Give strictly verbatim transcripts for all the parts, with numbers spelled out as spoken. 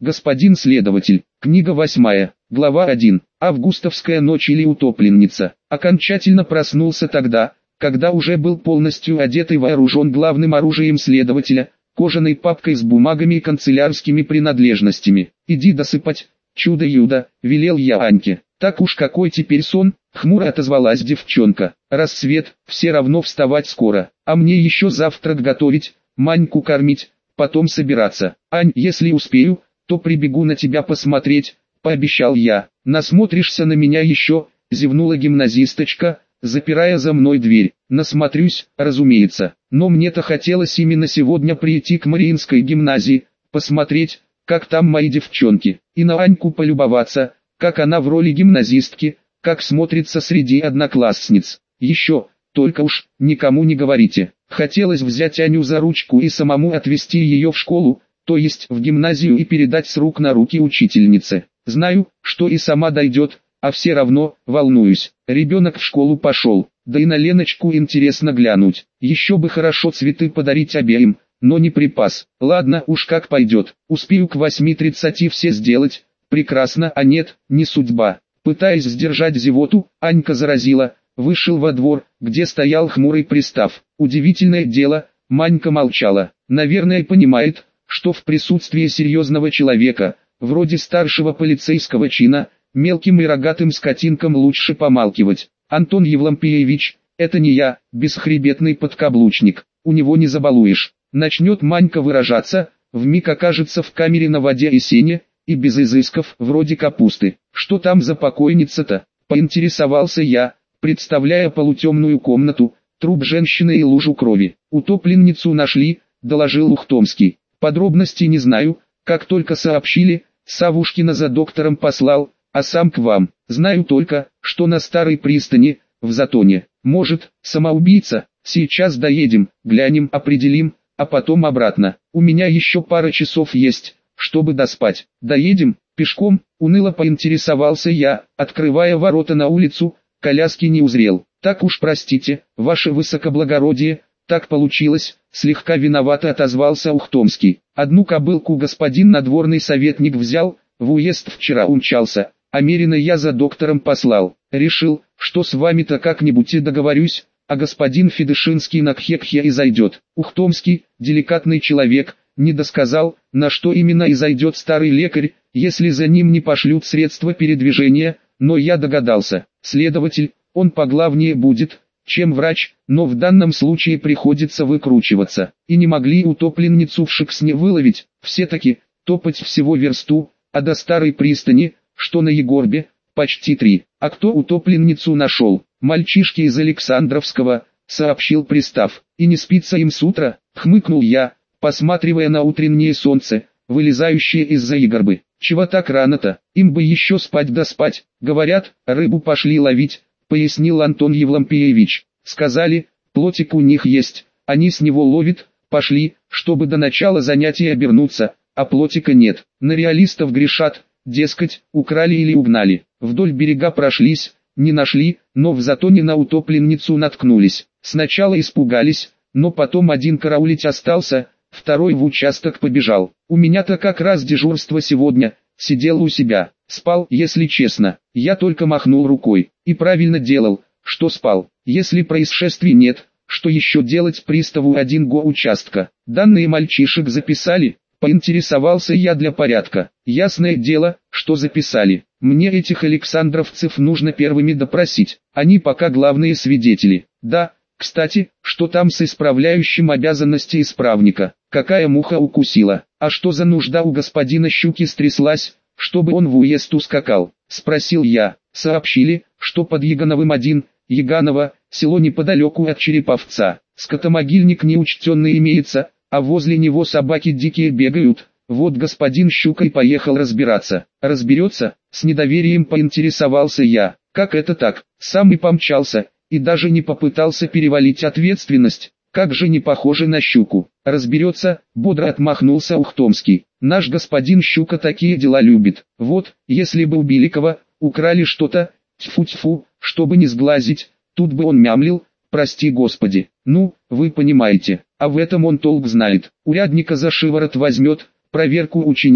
Господин следователь. Книга восьмая. Глава один. Августовская ночь или утопленница. Окончательно проснулся тогда, когда уже был полностью одет и вооружен главным оружием следователя, кожаной папкой с бумагами и канцелярскими принадлежностями. «Иди досыпать, чудо-юдо», — велел я Аньке. «Так уж какой теперь сон», — хмуро отозвалась девчонка. «Рассвет, все равно вставать скоро, а мне еще завтрак готовить, Маньку кормить, потом собираться. Ань, если успею, то прибегу на тебя посмотреть», — пообещал я. «Насмотришься на меня еще», — зевнула гимназисточка, запирая за мной дверь. «Насмотрюсь, разумеется, но мне-то хотелось именно сегодня прийти к Мариинской гимназии, посмотреть, как там мои девчонки, и на Аньку полюбоваться, как она в роли гимназистки, как смотрится среди одноклассниц. Еще, только уж, никому не говорите. Хотелось взять Аню за ручку и самому отвезти ее в школу, то есть в гимназию, и передать с рук на руки учительнице. Знаю, что и сама дойдет, а все равно, волнуюсь. Ребенок в школу пошел, да и на Леночку интересно глянуть. Еще бы хорошо цветы подарить обеим, но не припас. Ладно уж, как пойдет, успею к восьми тридцати все сделать. Прекрасно, а нет, не судьба. Пытаясь сдержать зевоту, Анька заразила, вышел во двор, где стоял хмурый пристав. Удивительное дело, Манька молчала. Наверное, понимает, что в присутствии серьезного человека, вроде старшего полицейского чина, мелким и рогатым скотинкам лучше помалкивать. «Антон Евлампиевич, это не я, бесхребетный подкаблучник, у него не забалуешь». Начнет Манька выражаться, вмиг окажется в камере на воде и сене, и без изысков, вроде капусты. «Что там за покойница-то?» — поинтересовался я, представляя полутемную комнату, труп женщины и лужу крови. «Утопленницу нашли», — доложил Ухтомский. «Подробностей не знаю, как только сообщили, Савушкина за доктором послал, а сам к вам. Знаю только, что на старой пристани, в Затоне. Может, самоубийца? Сейчас доедем, глянем, определим, а потом обратно. У меня еще пара часов есть, чтобы доспать. Доедем, пешком?» — уныло поинтересовался я, открывая ворота на улицу, коляски не узрел. «Так уж простите, ваше высокоблагородие, так получилось», — слегка виновато отозвался Ухтомский. «Одну кобылку господин надворный советник взял, в уезд вчера умчался, а Мерина я за доктором послал. Решил, что с вами-то как-нибудь и договорюсь, а господин Федышинский на Кхекхе и зайдет». Ухтомский, деликатный человек, не досказал, на что именно и зайдет старый лекарь, если за ним не пошлют средства передвижения, но я догадался. Следователь, он поглавнее будет, чем врач, но в данном случае приходится выкручиваться. И не могли утопленницу в Шексне выловить, все-таки, топать всего версту, а до старой пристани, что на Егорбе, почти три. «А кто утопленницу нашел?» «Мальчишки из Александровского», — сообщил пристав. «И не спится им с утра?» — хмыкнул я, посматривая на утреннее солнце, вылезающее из-за Егорбы. «Чего так рано-то? Им бы еще спать да спать. Говорят, рыбу пошли ловить», — пояснил Антон Евлампиевич. «Сказали, плотик у них есть, они с него ловят, пошли, чтобы до начала занятий обернуться, а плотика нет. На реалистов грешат, дескать, украли или угнали. Вдоль берега прошлись, не нашли, но в Затоне на утопленницу наткнулись. Сначала испугались, но потом один караулить остался, второй в участок побежал. У меня-то как раз дежурство сегодня, сидел у себя, спал, если честно». Я только махнул рукой. И правильно делал, что спал. Если происшествий нет, что еще делать приставу один го участка? Данные мальчишек записали? Поинтересовался я для порядка. Ясное дело, что записали. Мне этих александровцев нужно первыми допросить. Они пока главные свидетели. Да, кстати, что там с исправляющим обязанности исправника? Какая муха укусила? А что за нужда у господина Щуки стряслась, чтобы он в уезд ускакал? Спросил я. Сообщили, что под Ягановым один, Яганово, село неподалеку от Череповца. Скотомогильник неучтенный имеется, а возле него собаки дикие бегают. Вот господин Щука и поехал разбираться. Разберется? С недоверием поинтересовался я. Как это так? Сам и помчался, и даже не попытался перевалить ответственность. Как же не похоже на Щуку. Разберется, бодро отмахнулся Ухтомский. Наш господин Щука такие дела любит. Вот, если бы у Беликова украли что-то, тьфу-тьфу, чтобы не сглазить, тут бы он мямлил, прости господи. Ну, вы понимаете, а в этом он толк знает. Урядника за шиворот возьмет, проверку учинит,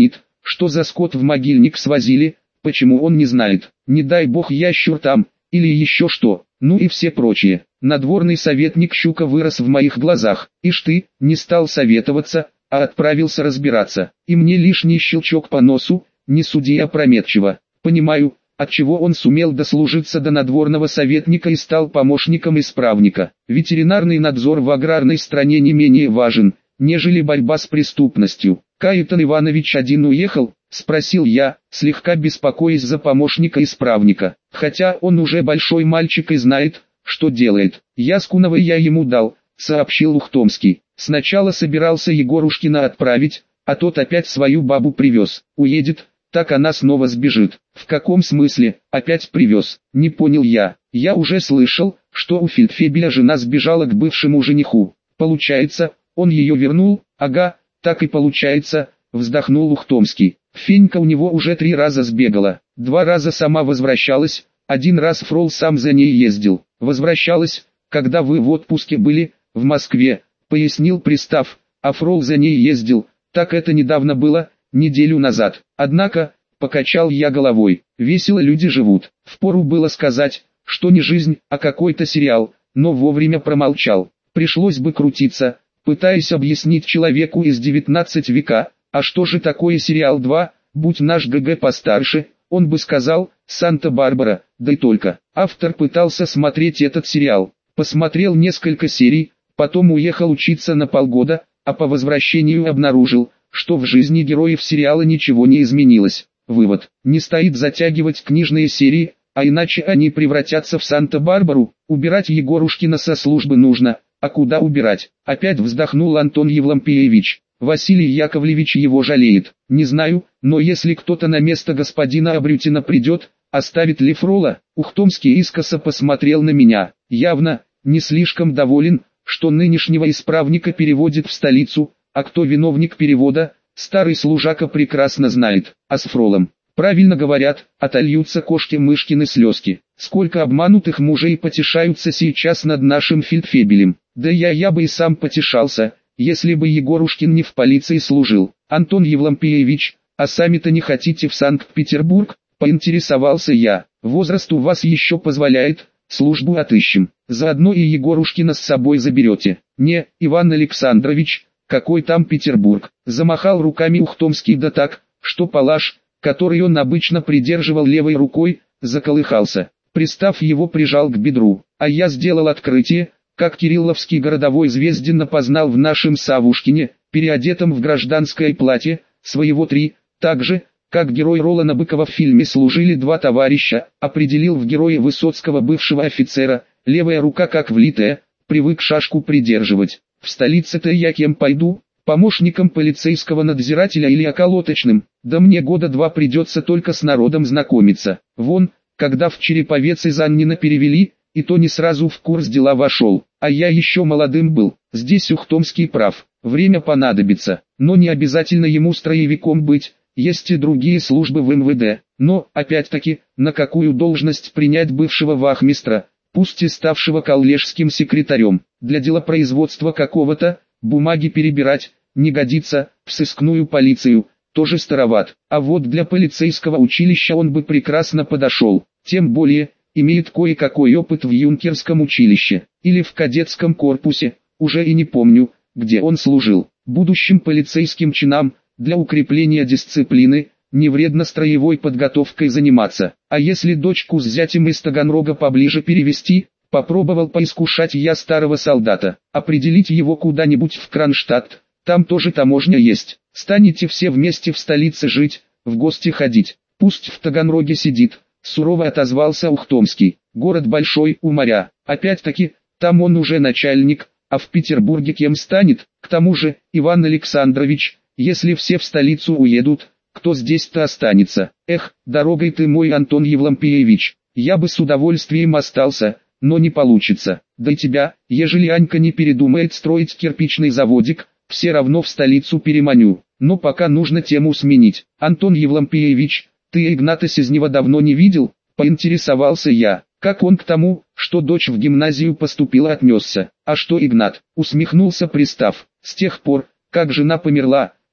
что за скот в могильник свозили, почему он не знает, не дай бог ящур там, или еще что, ну и все прочее. Надворный советник Щука вырос в моих глазах, ишь ты, не стал советоваться, а отправился разбираться, и мне лишний щелчок по носу, не суди опрометчиво. Понимаю, отчего он сумел дослужиться до надворного советника и стал помощником исправника. Ветеринарный надзор в аграрной стране не менее важен, нежели борьба с преступностью. «Каэтан Иванович один уехал?» — спросил я, слегка беспокоясь за помощника исправника. Хотя он уже большой мальчик и знает, что делает. Яскунова я ему дал, сообщил Ухтомский. Сначала собирался Егорушкина отправить, а тот опять свою бабу привез. Уедет, так она снова сбежит. В каком смысле, опять привез? Не понял я. Я уже слышал, что у фельдфебеля жена сбежала к бывшему жениху. Получается, он ее вернул? Ага, так и получается, вздохнул Ухтомский. Фенька у него уже три раза сбегала. Два раза сама возвращалась, один раз Фрол сам за ней ездил. Возвращалась, когда вы в отпуске были, в Москве, пояснил пристав, а Фрол за ней ездил, так это недавно было, неделю назад. Однако, покачал я головой, весело люди живут. Впору было сказать, что не жизнь, а какой-то сериал, но вовремя промолчал. Пришлось бы крутиться, пытаясь объяснить человеку из девятнадцатого века, а что же такое сериал два, будь наш ГГ постарше, он бы сказал, Санта-Барбара, да и только. Автор пытался смотреть этот сериал, посмотрел несколько серий, потом уехал учиться на полгода, а по возвращению обнаружил, что в жизни героев сериала ничего не изменилось. Вывод: не стоит затягивать книжные серии, а иначе они превратятся в Санта-Барбару. Убирать Егорушкина со службы нужно, а куда убирать? Опять вздохнул Антон Евлампиевич. Василий Яковлевич его жалеет. Не знаю, но если кто-то на место господина Абрютина придет, оставит ли Фрола? Ухтомский искоса посмотрел на меня, явно не слишком доволен, что нынешнего исправника переводит в столицу, а кто виновник перевода, старый служака прекрасно знает. А с Фролом, правильно говорят, отольются кошки-мышкины слезки. Сколько обманутых мужей потешаются сейчас над нашим фельдфебелем. Да я я бы и сам потешался, если бы Егорушкин не в полиции служил. Антон Евлампиевич, а сами-то не хотите в Санкт-Петербург? Поинтересовался я. Возраст у вас еще позволяет, службу отыщем. Заодно и Егорушкина с собой заберете. Не, Иван Александрович, какой там Петербург? Замахал руками Ухтомский да так, что палаш, который он обычно придерживал левой рукой, заколыхался. Пристав его прижал к бедру, а я сделал открытие, как кирилловский городовой Звездин опознал в нашем Савушкине, переодетом в гражданское платье, своего три, так же, как герой Ролана Быкова в фильме «Служили два товарища», определил в герое Высоцкого бывшего офицера, левая рука как влитая, привык шашку придерживать. В столице-то я кем пойду? Помощником полицейского надзирателя или околоточным? Да мне года два придется только с народом знакомиться. Вон, когда в Череповец из Аннина перевели, и то не сразу в курс дела вошел, а я еще молодым был. Здесь Ухтомский прав, время понадобится, но не обязательно ему строевиком быть, есть и другие службы в эм вэ дэ. Но, опять-таки, на какую должность принять бывшего вахмистра, пусть и ставшего коллежским секретарем, для делопроизводства какого-то, бумаги перебирать, не годится, в сыскную полицию, тоже староват, а вот для полицейского училища он бы прекрасно подошел, тем более, имеет кое-какой опыт в юнкерском училище, или в кадетском корпусе, уже и не помню, где он служил. Будущим полицейским чинам, для укрепления дисциплины, не вредно строевой подготовкой заниматься. А если дочку с зятем из Таганрога поближе перевести, попробовал поискушать я старого солдата, определить его куда-нибудь в Кронштадт, там тоже таможня есть. Станете все вместе в столице жить, в гости ходить, пусть в Таганроге сидит. Сурово отозвался Ухтомский. Город большой, у моря. Опять-таки, там он уже начальник, а в Петербурге кем станет? К тому же, Иван Александрович, если все в столицу уедут, кто здесь-то останется? Эх, дорогой ты мой, Антон Евлампиевич. Я бы с удовольствием остался, но не получится. Да и тебя, ежели Анька не передумает строить кирпичный заводик, все равно в столицу переманю. Но пока нужно тему сменить. Антон Евлампиевич, ты Игната Сизнева давно не видел? Поинтересовался я. Как он к тому, что дочь в гимназию поступила, отнесся? А что Игнат? Усмехнулся пристав. С тех пор, как жена померла,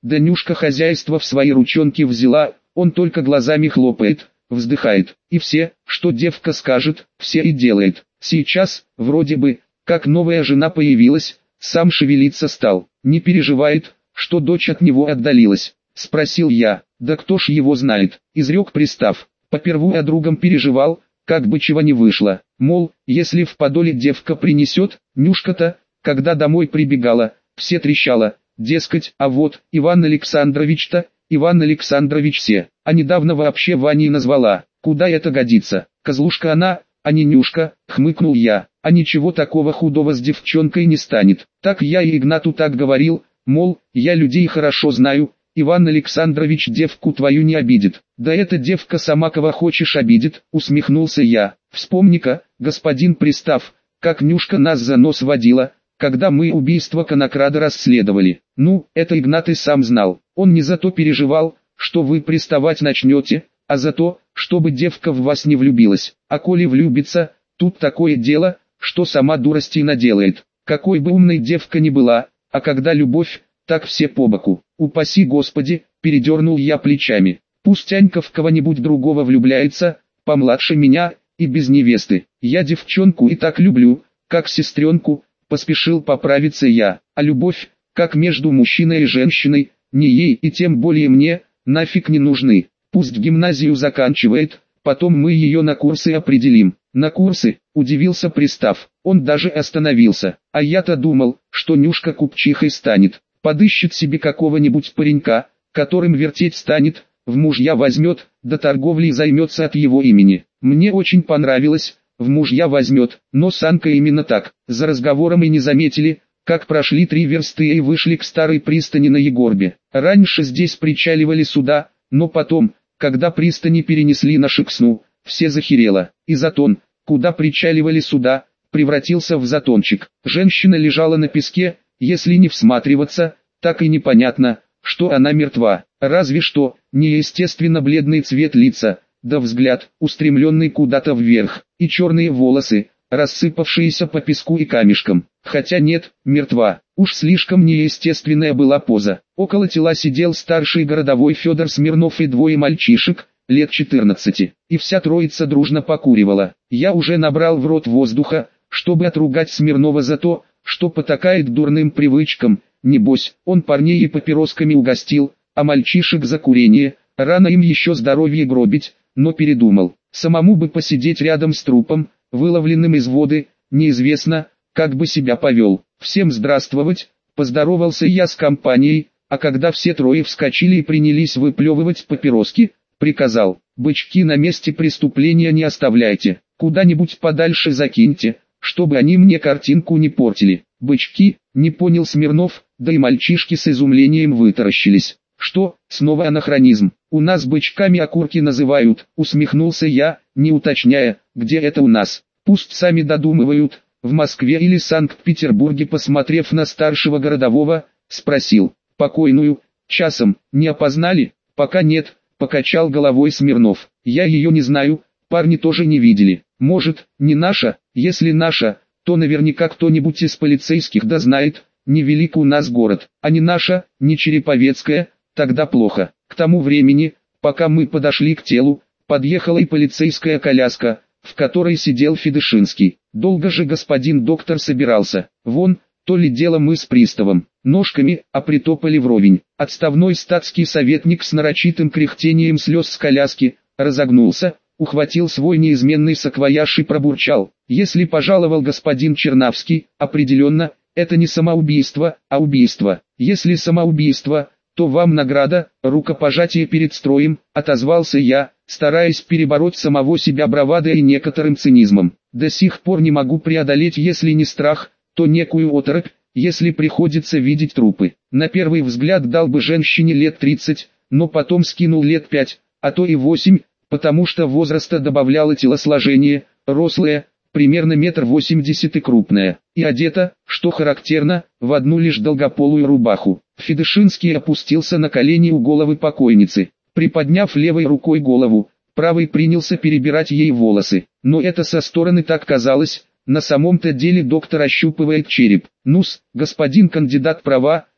Данюшка хозяйство в свои ручонки взяла, он только глазами хлопает, вздыхает. И все, что девка скажет, все и делает. Сейчас, вроде бы, как новая жена появилась, сам шевелиться стал. Не переживает, что дочь от него отдалилась. Спросил я, да кто ж его знает, изрек пристав. Поперву о другом переживал, как бы чего не вышло. Мол, если в подоле девка принесет, Нюшка-то, когда домой прибегала, все трещала, дескать, а вот, Иван Александрович-то, Иван Александрович все, а недавно вообще Ваней назвала. Куда это годится? Козлушка она, а не Нюшка, хмыкнул я, а ничего такого худого с девчонкой не станет. Так я и Игнату так говорил, мол, я людей хорошо знаю, Иван Александрович девку твою не обидит. Да эта девка сама кого хочешь обидит, усмехнулся я. Вспомни-ка, господин пристав, как Нюшка нас за нос водила, когда мы убийство конокрада расследовали. Ну, это Игнат и сам знал. Он не за то переживал, что вы приставать начнете, а за то, чтобы девка в вас не влюбилась. А коли влюбится, тут такое дело, что сама дурости наделает. Какой бы умной девка ни была, а когда любовь, так все по боку. Упаси Господи, передернул я плечами. Пусть Анька в кого-нибудь другого влюбляется, помладше меня, и без невесты. Я девчонку и так люблю, как сестренку, поспешил поправиться я. А любовь, как между мужчиной и женщиной, не ей и тем более мне, нафиг не нужны. Пусть гимназию заканчивает, потом мы ее на курсы определим. На курсы, удивился пристав, он даже остановился. А я-то думал, что Нюшка купчихой станет. Подыщет себе какого-нибудь паренька, которым вертеть станет, в мужья возьмет, да торговлей займется от его имени. Мне очень понравилось, в мужья возьмет, но с Анкой именно так. За разговором и не заметили, как прошли три версты и вышли к старой пристани на Егорбе. Раньше здесь причаливали суда, но потом, когда пристани перенесли на Шексну, все захерело. И затон, куда причаливали суда, превратился в затончик. Женщина лежала на песке, если не всматриваться, так и непонятно, что она мертва. Разве что, неестественно бледный цвет лица, да взгляд, устремленный куда-то вверх, и черные волосы, рассыпавшиеся по песку и камешкам. Хотя нет, мертва. Уж слишком неестественная была поза. Около тела сидел старший городовой Федор Смирнов и двое мальчишек, лет четырнадцати. И вся троица дружно покуривала. Я уже набрал в рот воздуха, чтобы отругать Смирнова за то, что потакает дурным привычкам. Небось, он парней и папиросками угостил, а мальчишек за курение. Рано им еще здоровье гробить, но передумал. Самому бы посидеть рядом с трупом, выловленным из воды, неизвестно, как бы себя повел. Всем здравствовать, поздоровался я с компанией, а когда все трое вскочили и принялись выплевывать папироски, приказал: бычки на месте преступления не оставляйте, куда-нибудь подальше закиньте, чтобы они мне картинку не портили. Бычки, не понял Смирнов, да и мальчишки с изумлением вытаращились. Что, снова анахронизм? У нас бычками окурки называют, усмехнулся я, не уточняя, где это у нас. Пусть сами додумывают, в Москве или Санкт-Петербурге. Посмотрев на старшего городового, спросил: покойную, часом, не опознали? Пока нет, покачал головой Смирнов. Я ее не знаю, парни тоже не видели. Может, не наша? Если наша, то наверняка кто-нибудь из полицейских да знает. Невелик у нас город, а не наша, не Череповецкая. Тогда плохо. К тому времени, пока мы подошли к телу, подъехала и полицейская коляска, в которой сидел Федышинский. Долго же господин доктор собирался. Вон, то ли дело мы с приставом, ножками, а притопали вровень. Отставной статский советник с нарочитым кряхтением слез с коляски, разогнулся, ухватил свой неизменный саквояж и пробурчал: если пожаловал господин Чернавский, определенно, это не самоубийство, а убийство. Если самоубийство, то вам награда, рукопожатие перед строем, отозвался я, стараясь перебороть самого себя бравадой и некоторым цинизмом. До сих пор не могу преодолеть, если не страх, то некую оторопь, если приходится видеть трупы. На первый взгляд дал бы женщине лет тридцать, но потом скинул лет пять, а то и восемь, потому что возраста добавляло телосложение, рослое, примерно метр восемьдесят и крупная, и одета, что характерно, в одну лишь долгополую рубаху. Федышинский опустился на колени у головы покойницы, приподняв левой рукой голову, правой принялся перебирать ей волосы, но это со стороны так казалось, на самом-то деле доктор ощупывает череп. Ну-с, господин кандидат права,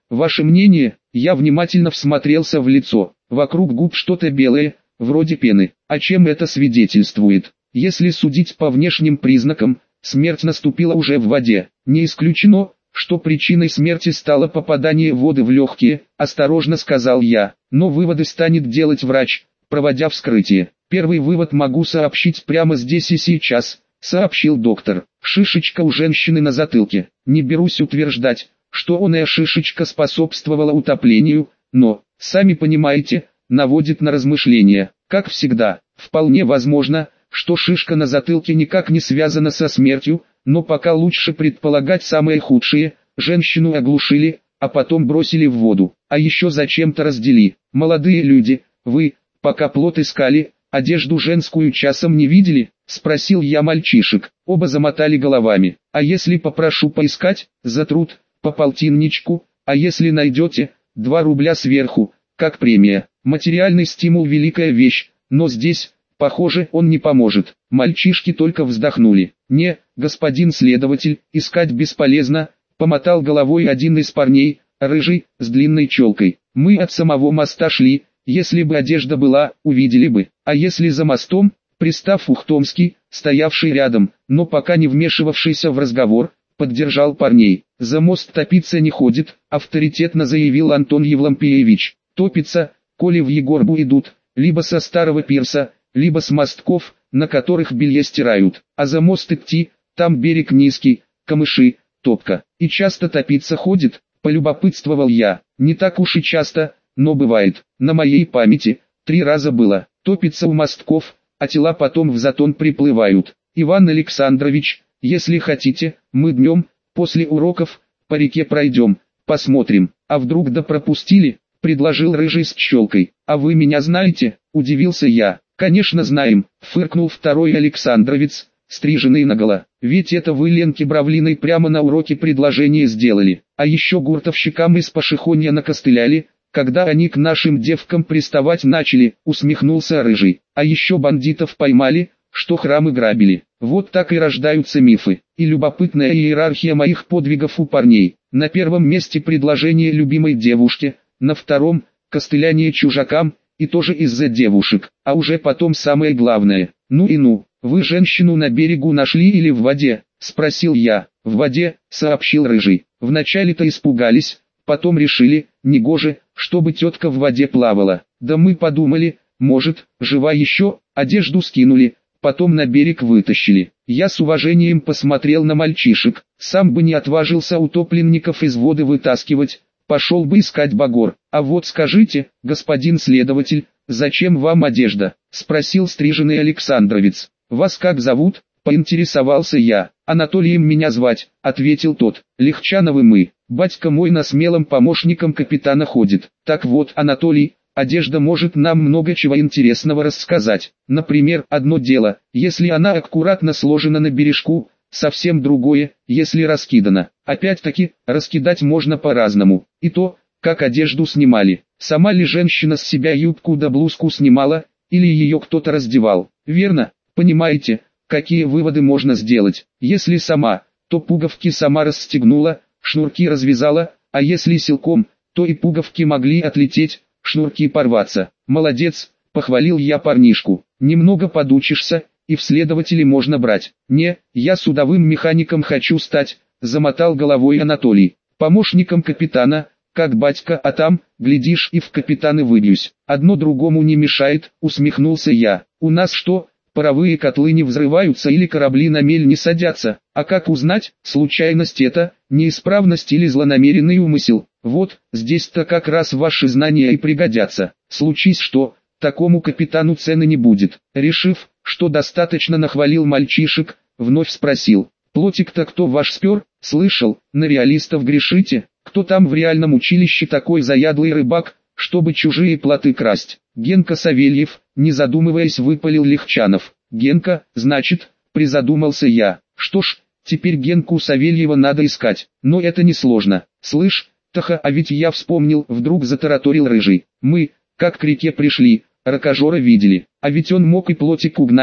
Ваше мнение? Я внимательно всмотрелся в лицо. Вокруг губ что-то белое, вроде пены. О чем это свидетельствует? Если судить по внешним признакам, смерть наступила уже в воде. Не исключено, что причиной смерти стало попадание воды в легкие, осторожно сказал я. Но выводы станет делать врач, проводя вскрытие. Первый вывод могу сообщить прямо здесь и сейчас, сообщил доктор. Шишечка у женщины на затылке. Не берусь утверждать, что оная шишечка способствовала утоплению, но, сами понимаете, наводит на размышления. Как всегда, вполне возможно, что шишка на затылке никак не связана со смертью, но пока лучше предполагать самое худшее. Женщину оглушили, а потом бросили в воду, а еще зачем-то раздели. Молодые люди, вы, пока плод искали, одежду женскую часом не видели? Спросил я мальчишек. Оба замотали головами. А если попрошу поискать, за труд, по полтинничку, а если найдете, два рубля сверху, как премия. Материальный стимул – великая вещь, но здесь, похоже, он не поможет. Мальчишки только вздохнули. Не, господин следователь, искать бесполезно, помотал головой один из парней, рыжий, с длинной челкой. Мы от самого моста шли, если бы одежда была, увидели бы. А если за мостом, пристав Ухтомский, стоявший рядом, но пока не вмешивавшийся в разговор, поддержал парней. За мост топиться не ходит, авторитетно заявил Антон Евлампиевич. Топиться, коли в Егорбу идут, либо со старого пирса, либо с мостков, на которых белье стирают. А за мост идти, там берег низкий, камыши, топка. И часто топиться ходит, полюбопытствовал я. Не так уж и часто, но бывает. На моей памяти, три раза было. Топится у мостков, а тела потом в затон приплывают. Иван Александрович, если хотите, мы днем, после уроков, по реке пройдем, посмотрим. А вдруг да пропустили, предложил рыжий с челкой. А вы меня знаете? Удивился я. Конечно знаем, фыркнул второй Александровец, стриженный наголо. Ведь это вы Ленке Бравлиной прямо на уроке предложение сделали. А еще гуртовщикам из Пашихонья накостыляли, когда они к нашим девкам приставать начали, усмехнулся рыжий. А еще бандитов поймали, что храмы грабили. Вот так и рождаются мифы. И любопытная иерархия моих подвигов у парней. На первом месте предложение любимой девушке, на втором – костыляние чужакам, и тоже из-за девушек. А уже потом самое главное. Ну и ну, вы женщину на берегу нашли или в воде? Спросил я. В воде, сообщил рыжий. Вначале-то испугались, потом решили, негоже, чтобы тетка в воде плавала. Да мы подумали, может, жива еще, одежду скинули, потом на берег вытащили. Я с уважением посмотрел на мальчишек, сам бы не отважился утопленников из воды вытаскивать, пошел бы искать багор. А вот скажите, господин следователь, зачем вам одежда? Спросил стриженный Александровец. Вас как зовут? Поинтересовался я. Анатолием меня звать, ответил тот. Легчановы мы. Батька мой на смелым помощником капитана ходит. Так вот, Анатолий, одежда может нам много чего интересного рассказать. Например, одно дело, если она аккуратно сложена на бережку, совсем другое, если раскидана. Опять-таки, раскидать можно по-разному. И то, как одежду снимали. Сама ли женщина с себя юбку да блузку снимала, или ее кто-то раздевал. Верно, понимаете, какие выводы можно сделать. Если сама, то пуговки сама расстегнула, шнурки развязала, а если силком, то и пуговки могли отлететь, шнурки порваться. Молодец, похвалил я парнишку. Немного подучишься, и в следователи можно брать. Не, я судовым механиком хочу стать, замотал головой Анатолий. Помощником капитана, как батька, а там, глядишь, и в капитаны выбьюсь. Одно другому не мешает, усмехнулся я. У нас что, паровые котлы не взрываются или корабли на мель не садятся? А как узнать, случайность это, неисправность или злонамеренный умысел? Вот, здесь-то как раз ваши знания и пригодятся. Случись что, такому капитану цены не будет. Решив, что достаточно нахвалил мальчишек, вновь спросил. Плотик-то кто ваш спер? Слышал, на реалистов грешите? Кто там в реальном училище такой заядлый рыбак, чтобы чужие плоты красть? Генка Савельев, не задумываясь, выпалил Легчанов. Генка, значит, призадумался я. Что ж, теперь Генку Савельева надо искать, но это несложно. Слышь, Таха, а ведь я вспомнил, вдруг затараторил рыжий. Мы, как к реке пришли, ракожора видели, а ведь он мог и плотик угнать,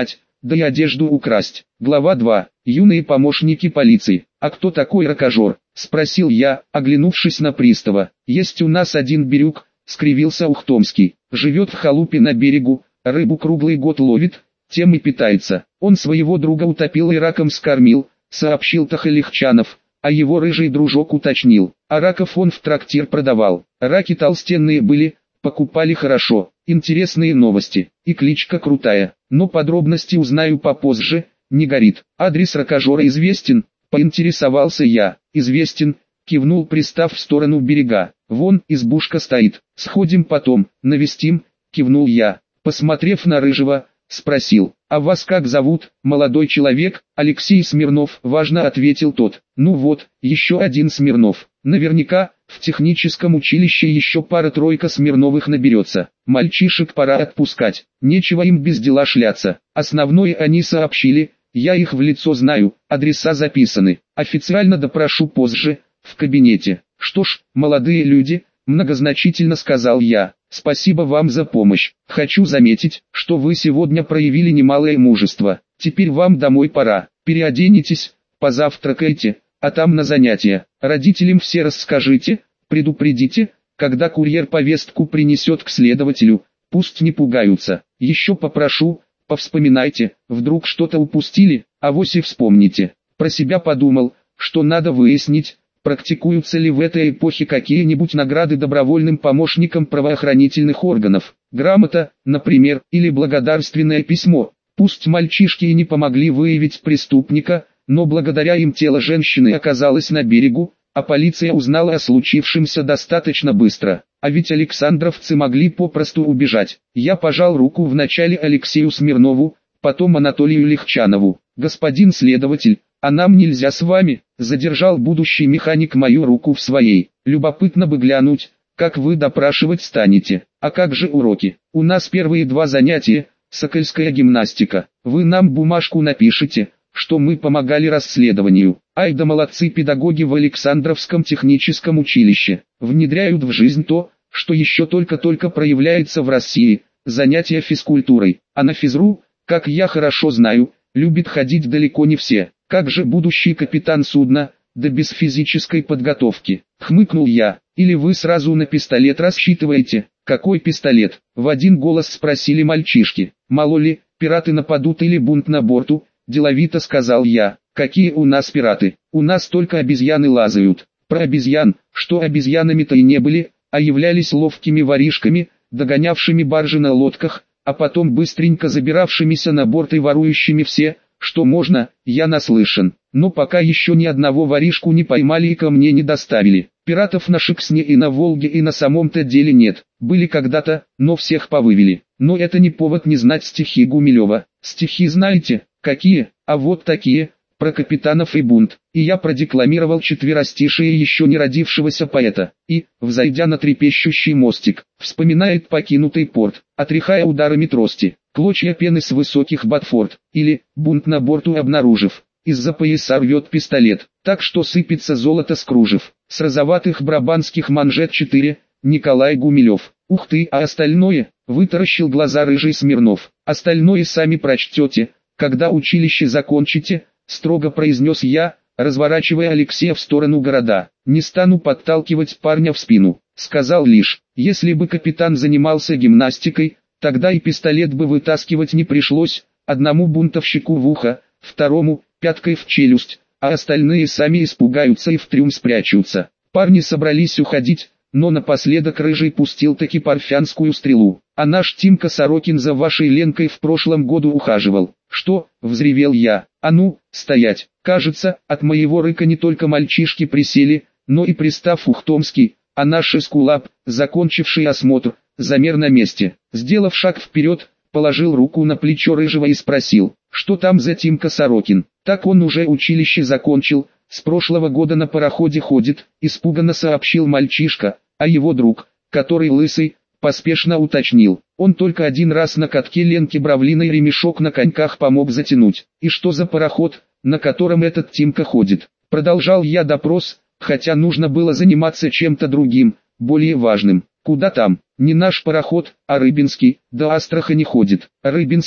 да и одежду украсть. Глава два. Юные помощники полиции. «А кто такой рокожор?» – спросил я, оглянувшись на пристава. «Есть у нас один бирюк», – скривился Ухтомский. «Живет в халупе на берегу, рыбу круглый год ловит, тем и питается. Он своего друга утопил и раком скормил», – сообщил Тахалихчанов, а его рыжий дружок уточнил. «А раков он в трактир продавал. Раки толстенные были, покупали хорошо. Интересные новости. И кличка крутая. Но подробности узнаю попозже». «Не горит. Адрес рокожора известен?» – поинтересовался я. «Известен», – кивнул пристав в сторону берега. «Вон избушка стоит. Сходим потом, навестим», – кивнул я. Посмотрев на рыжего, спросил: «А вас как зовут, молодой человек?» «Алексей Смирнов», – важно ответил тот. «Ну вот, еще один Смирнов. Наверняка, в техническом училище еще пара-тройка Смирновых наберется. Мальчишек пора отпускать, нечего им без дела шляться. Основное они сообщили, я их в лицо знаю, адреса записаны. Официально допрошу позже, в кабинете». «Что ж, молодые люди», – многозначительно сказал я, – «спасибо вам за помощь. Хочу заметить, что вы сегодня проявили немалое мужество. Теперь вам домой пора. Переоденетесь, позавтракайте, а там на занятия. Родителям все расскажите, предупредите, когда курьер повестку принесет к следователю, пусть не пугаются. Еще попрошу, повспоминайте, вдруг что-то упустили, авось и вспомните». Про себя подумал, что надо выяснить, практикуются ли в этой эпохе какие-нибудь награды добровольным помощникам правоохранительных органов. Грамота, например, или благодарственное письмо. Пусть мальчишки и не помогли выявить преступника, но благодаря им тело женщины оказалось на берегу, а полиция узнала о случившемся достаточно быстро. А ведь александровцы могли попросту убежать. Я пожал руку вначале Алексею Смирнову, потом Анатолию Лихчанову. «Господин следователь, а нам нельзя с вами?» – задержал будущий механик мою руку в своей. «Любопытно бы глянуть, как вы допрашивать станете. А как же уроки? У нас первые два занятия, сокольская гимнастика. Вы нам бумажку напишите, что мы помогали расследованию». Ай да молодцы педагоги в Александровском техническом училище. Внедряют в жизнь то, что еще только-только проявляется в России, занятия физкультурой. А на физру, как я хорошо знаю, любит ходить далеко не все. «Как же будущий капитан судна, да без физической подготовки?» — хмыкнул я. «Или вы сразу на пистолет рассчитываете?» «Какой пистолет?» — в один голос спросили мальчишки. «Мало ли, пираты нападут или бунт на борту», — деловито сказал я. «Какие у нас пираты? У нас только обезьяны лазают». Про обезьян, что обезьянами-то и не были, а являлись ловкими воришками, догонявшими баржи на лодках, а потом быстренько забиравшимися на борт и ворующими все, что можно, я наслышан. Но пока еще ни одного воришку не поймали и ко мне не доставили. Пиратов на Шексне и на Волге и на самом-то деле нет. Были когда-то, но всех повывели. Но это не повод не знать стихи Гумилева. Стихи знаете, какие? А вот такие, про капитанов и бунт. И я продекламировал четверостишие еще не родившегося поэта. И, взойдя на трепещущий мостик, вспоминает покинутый порт, отряхая ударами трости клочья пены с высоких ботфорд. Или, бунт на борту обнаружив, из-за пояса рвет пистолет, так что сыпется золото с кружев. С розоватых брабанских манжет четыре, Николай Гумилев. «Ух ты, а остальное?» — вытаращил глаза рыжий Смирнов. «Остальное сами прочтете, когда училище закончите», — строго произнес я, разворачивая Алексея в сторону города. «Не стану подталкивать парня в спину», — сказал лишь, «если бы капитан занимался гимнастикой, тогда и пистолет бы вытаскивать не пришлось, одному бунтовщику в ухо, второму — пяткой в челюсть, а остальные сами испугаются и в трюм спрячутся». Парни собрались уходить, но напоследок рыжий пустил таки парфянскую стрелу. «А наш Тимка Сорокин за вашей Ленкой в прошлом году ухаживал». «Что?» — взревел я. «А ну, стоять!» Кажется, от моего рыка не только мальчишки присели, но и пристав Ухтомский, а наш эскулап, закончивший осмотр, замер на месте. Сделав шаг вперед, положил руку на плечо рыжего и спросил: «Что там за Тимка Сорокин?» «Так он уже училище закончил, с прошлого года на пароходе ходит», — испуганно сообщил мальчишка, а его друг, который лысый, поспешно уточнил: «Он только один раз на катке Ленке Бравлиной ремешок на коньках помог затянуть». «И что за пароход, на котором этот Тимка ходит?» Продолжал я допрос, хотя нужно было заниматься чем-то другим, более важным. «Куда там? Не наш пароход, а Рыбинский, до Астрахани ходит». «Рыбинский»,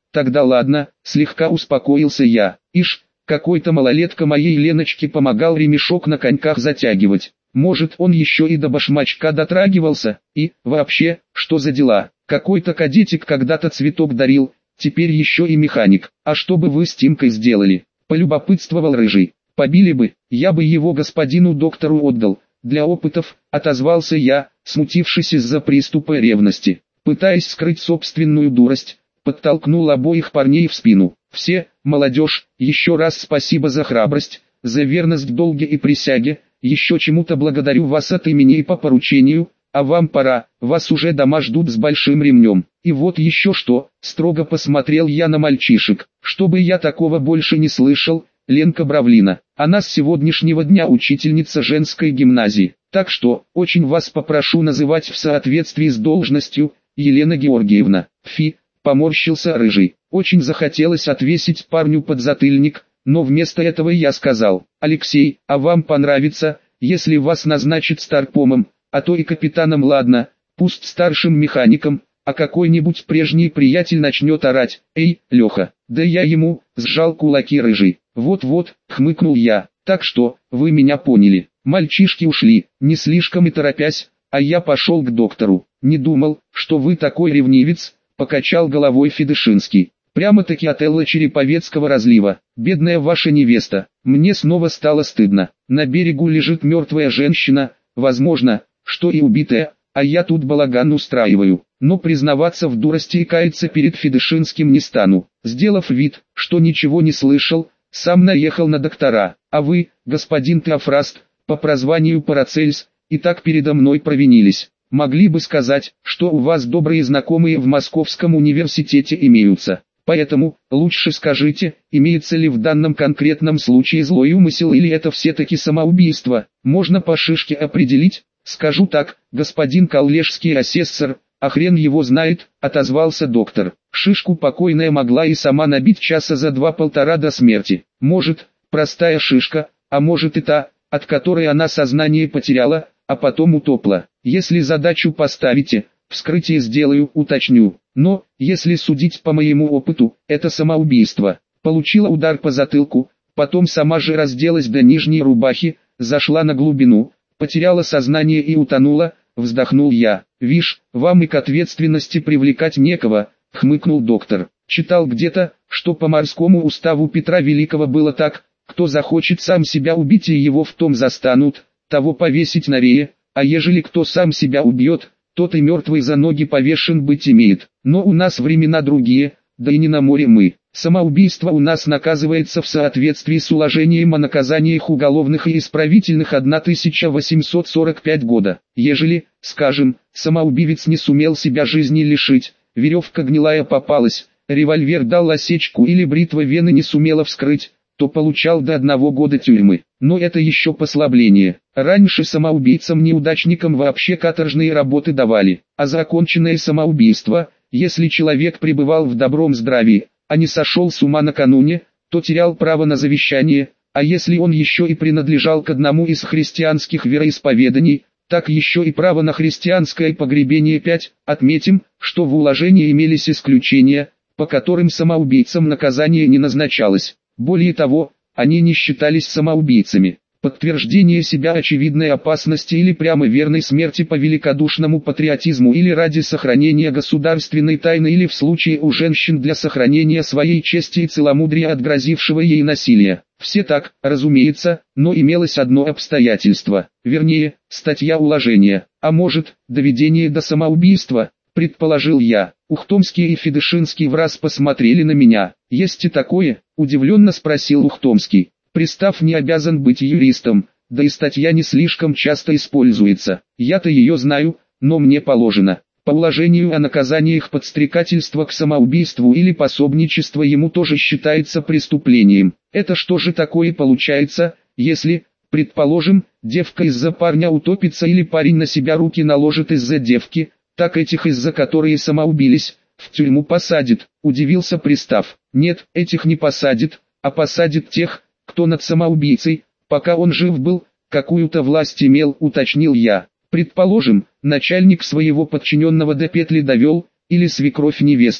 Тогда ладно, слегка успокоился я. Ишь, какой-то малолетка моей Леночке помогал ремешок на коньках затягивать. Может, он еще и до башмачка дотрагивался? И, вообще, что за дела? Какой-то кадетик когда-то цветок дарил, теперь еще и механик. А что бы вы с Тимкой сделали? Полюбопытствовал Рыжий. Побили бы, я бы его господину доктору отдал. Для опытов, отозвался я, смутившись из-за приступа ревности. Пытаясь скрыть собственную дурость, подтолкнул обоих парней в спину. Все, молодежь, еще раз спасибо за храбрость, за верность долге и присяге, еще чему-то благодарю вас от имени и по поручению, а вам пора, вас уже дома ждут с большим ремнем. И вот еще что, строго посмотрел я на мальчишек, чтобы я такого больше не слышал. Ленка Бравлина, она с сегодняшнего дня учительница женской гимназии, так что, очень вас попрошу называть в соответствии с должностью, Елена Георгиевна. Фи, поморщился Рыжий, очень захотелось отвесить парню подзатыльник, но вместо этого я сказал: Алексей, а вам понравится, если вас назначат старпомом, а то и капитаном, ладно, пусть старшим механиком, а какой-нибудь прежний приятель начнет орать: эй, Леха, да я ему, сжал кулаки Рыжий. Вот-вот, хмыкнул я, так что, вы меня поняли. Мальчишки ушли, не слишком и торопясь, а я пошел к доктору. Не думал, что вы такой ревнивец, покачал головой Федышинский. Прямо-таки Отелло Череповецкого разлива. Бедная ваша невеста. Мне снова стало стыдно. На берегу лежит мертвая женщина, возможно, что и убитая, а я тут балаган устраиваю. Но признаваться в дурости и каяться перед Федышинским не стану. Сделав вид, что ничего не слышал, сам наехал на доктора. А вы, господин Теофраст, по прозванию Парацельс, и так передо мной провинились. Могли бы сказать, что у вас добрые знакомые в Московском университете имеются. Поэтому, лучше скажите, имеется ли в данном конкретном случае злой умысел или это все-таки самоубийство. Можно по шишке определить? Скажу так, господин коллежский асессор, а хрен его знает, отозвался доктор. Шишку покойная могла и сама набить часа за два-полтора до смерти. Может, простая шишка, а может и та, от которой она сознание потеряла, а потом утопла. Если задачу поставите, вскрытие сделаю, уточню. Но, если судить по моему опыту, это самоубийство. Получила удар по затылку, потом сама же разделась до нижней рубахи, зашла на глубину, потеряла сознание и утонула, вздохнул я. Вишь, вам и к ответственности привлекать некого, хмыкнул доктор. Читал где-то, что по морскому уставу Петра Великого было так: кто захочет сам себя убить и его в том застанут, того повесить на рее, а ежели кто сам себя убьет, тот и мертвый за ноги повешен быть имеет. Но у нас времена другие, да и не на море мы. Самоубийство у нас наказывается в соответствии с уложением о наказаниях уголовных и исправительных тысяча восемьсот сорок пятого года. Ежели, скажем, самоубивец не сумел себя жизни лишить, веревка гнилая попалась, револьвер дал осечку или бритва вены не сумела вскрыть, то получал до одного года тюрьмы. Но это еще послабление. Раньше самоубийцам-неудачникам вообще каторжные работы давали, а законченное самоубийство, если человек пребывал в добром здравии, а не сошел с ума накануне, то терял право на завещание, а если он еще и принадлежал к одному из христианских вероисповеданий, так еще и право на христианское погребение. пять. Отметим, что в уложении имелись исключения, по которым самоубийцам наказание не назначалось. Более того, они не считались самоубийцами. Подтверждение себя очевидной опасности или прямо верной смерти по великодушному патриотизму или ради сохранения государственной тайны или в случае у женщин для сохранения своей чести и целомудрия от грозившего ей насилия. Все так, разумеется, но имелось одно обстоятельство, вернее, статья уложения, а может, доведение до самоубийства, предположил я. Ухтомский и Федышинский враз посмотрели на меня. Есть и такое? Удивленно спросил Ухтомский. Пристав не обязан быть юристом, да и статья не слишком часто используется. Я-то ее знаю, но мне положено. По уложению о наказаниях подстрекательство к самоубийству или пособничество ему тоже считается преступлением. Это что же такое получается, если, предположим, девка из-за парня утопится или парень на себя руки наложит из-за девки, так этих из-за которые самоубились, в тюрьму посадит, удивился пристав. Нет, этих не посадит, а посадит тех, кто над самоубийцей, пока он жив был, какую-то власть имел, уточнил я. Предположим, начальник своего подчиненного до петли довел, или свекровь невестку.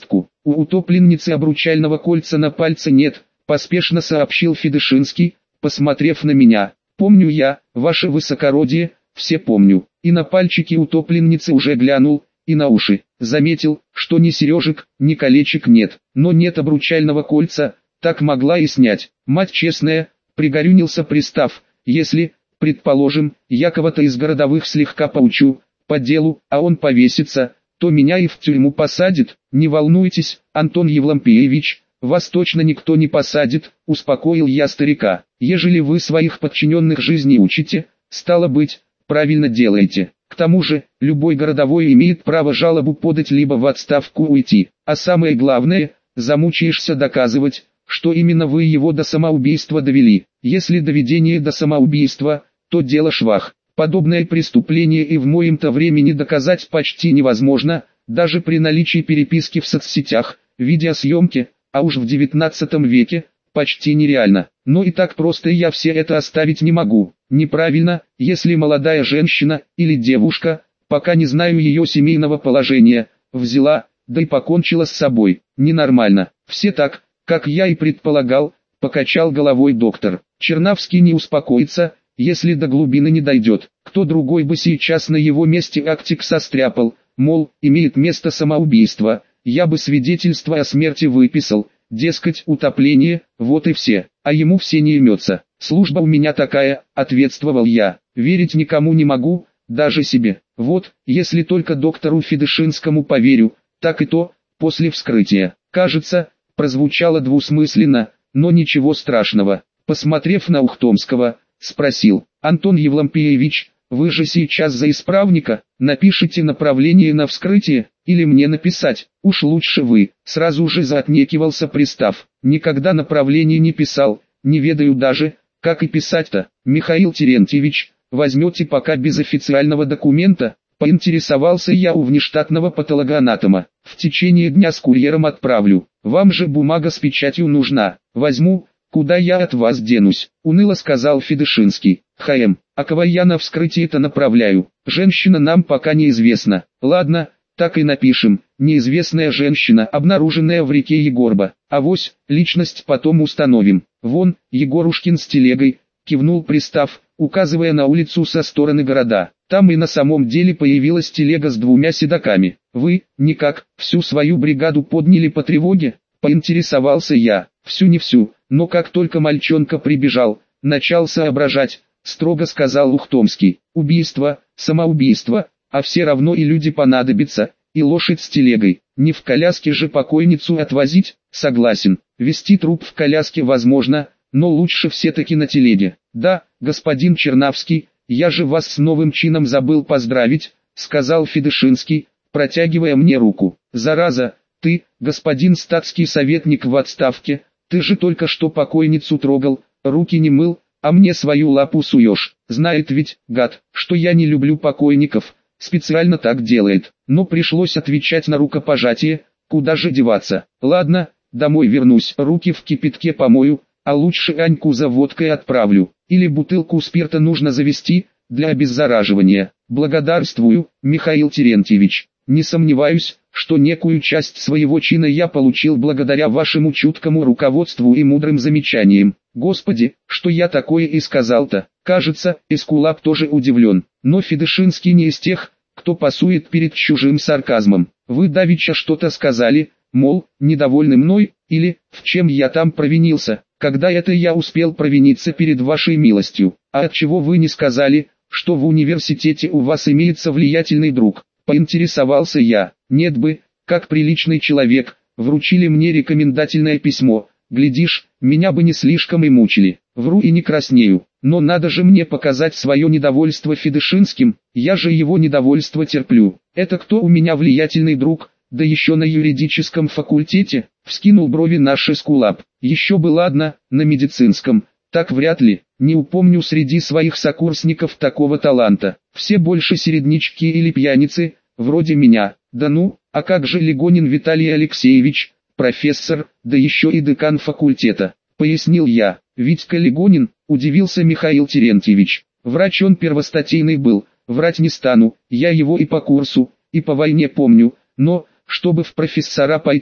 У утопленницы обручального кольца на пальце нет, поспешно сообщил Федышинский, посмотрев на меня. Помню я, ваше высокородие, все помню. И на пальчики утопленницы уже глянул, и на уши. Заметил, что ни сережек, ни колечек нет, но нет обручального кольца, так могла и снять. Мать честная, пригорюнился пристав, если, предположим, я кого-то из городовых слегка поучу, по делу, а он повесится, то меня и в тюрьму посадит. Не волнуйтесь, Антон Евлампиевич, вас точно никто не посадит, успокоил я старика. Ежели вы своих подчиненных жизни учите, стало быть, правильно делаете. К тому же, любой городовой имеет право жалобу подать либо в отставку уйти. А самое главное, замучаешься доказывать, что именно вы его до самоубийства довели. Если доведение до самоубийства, то дело швах. Подобное преступление и в моем-то времени доказать почти невозможно, даже при наличии переписки в соцсетях, видеосъемки, а уж в девятнадцатом веке, почти нереально. Но и так просто я все это оставить не могу. Неправильно, если молодая женщина или девушка, пока не знаю ее семейного положения, взяла, да и покончила с собой. Ненормально. Все так, как я и предполагал, покачал головой доктор. Чернавский не успокоится, если до глубины не дойдет. Кто другой бы сейчас на его месте актик состряпал, мол, имеет место самоубийство, я бы свидетельство о смерти выписал, дескать, утопление, вот и все, а ему все не имется. Служба у меня такая, ответствовал я, верить никому не могу, даже себе. Вот, если только доктору Федышинскому поверю, так и то, после вскрытия. Кажется, прозвучало двусмысленно, но ничего страшного. Посмотрев на Ухтомского, спросил: Антон Евлампиевич, вы же сейчас за исправника, напишите направление на вскрытие, или мне написать? Уж лучше вы. Сразу же заотнекивался пристав. Никогда направление не писал, не ведаю даже, как и писать-то. Михаил Терентьевич, возьмете пока без официального документа? Поинтересовался я у внештатного патологоанатома. В течение дня с курьером отправлю. Вам же бумага с печатью нужна. Возьму. Куда я от вас денусь? Уныло сказал Федышинский. ХМ, а кого я на вскрытие-то направляю? Женщина нам пока неизвестна. Ладно, так и напишем. Неизвестная женщина, обнаруженная в реке Егорба. Авось, личность потом установим. Вон, Егорушкин с телегой, кивнул пристав, указывая на улицу со стороны города. Там и на самом деле появилась телега с двумя седаками. Вы, никак, всю свою бригаду подняли по тревоге? Поинтересовался я. Всю не всю, но как только мальчонка прибежал, начал соображать, строго сказал Ухтомский. Убийство, самоубийство, а все равно и люди понадобятся, и лошадь с телегой. Не в коляске же покойницу отвозить? Согласен, везти труп в коляске возможно, но лучше все-таки на телеге. Да, господин Чернавский, я же вас с новым чином забыл поздравить, сказал Федышинский, протягивая мне руку. Зараза, ты, господин статский советник в отставке, ты же только что покойницу трогал, руки не мыл, а мне свою лапу суешь. Знает ведь, гад, что я не люблю покойников, специально так делает. Но пришлось отвечать на рукопожатие, куда же деваться. Ладно, домой вернусь, руки в кипятке помою, а лучше Аньку за водкой отправлю. Или бутылку спирта нужно завести, для обеззараживания. Благодарствую, Михаил Терентьевич. Не сомневаюсь, что некую часть своего чина я получил благодаря вашему чуткому руководству и мудрым замечаниям. Господи, что я такое и сказал-то? Кажется, Эскулап тоже удивлен. Но Федышинский не из тех, кто пасует перед чужим сарказмом. Вы давеча что-то сказали, мол, недовольны мной, или, в чем я там провинился, когда это я успел провиниться перед вашей милостью. А отчего вы не сказали, что в университете у вас имеется влиятельный друг? Поинтересовался я. Нет бы, как приличный человек, вручили мне рекомендательное письмо. Глядишь, меня бы не слишком и мучили. Вру и не краснею. Но надо же мне показать свое недовольство Федышинским, я же его недовольство терплю. Это кто у меня влиятельный друг, да еще на юридическом факультете? Вскинул брови наш Эскулап. Еще бы ладно, на медицинском. Так вряд ли, не упомню среди своих сокурсников такого таланта. Все больше середнячки или пьяницы, вроде меня. Да ну, а как же Легонин Виталий Алексеевич, профессор, да еще и декан факультета, пояснил я. Витька Легонин, удивился Михаил Терентьевич. Врач он первостатейный был, врать не стану, я его и по курсу, и по войне помню, но, чтобы в профессора пойти,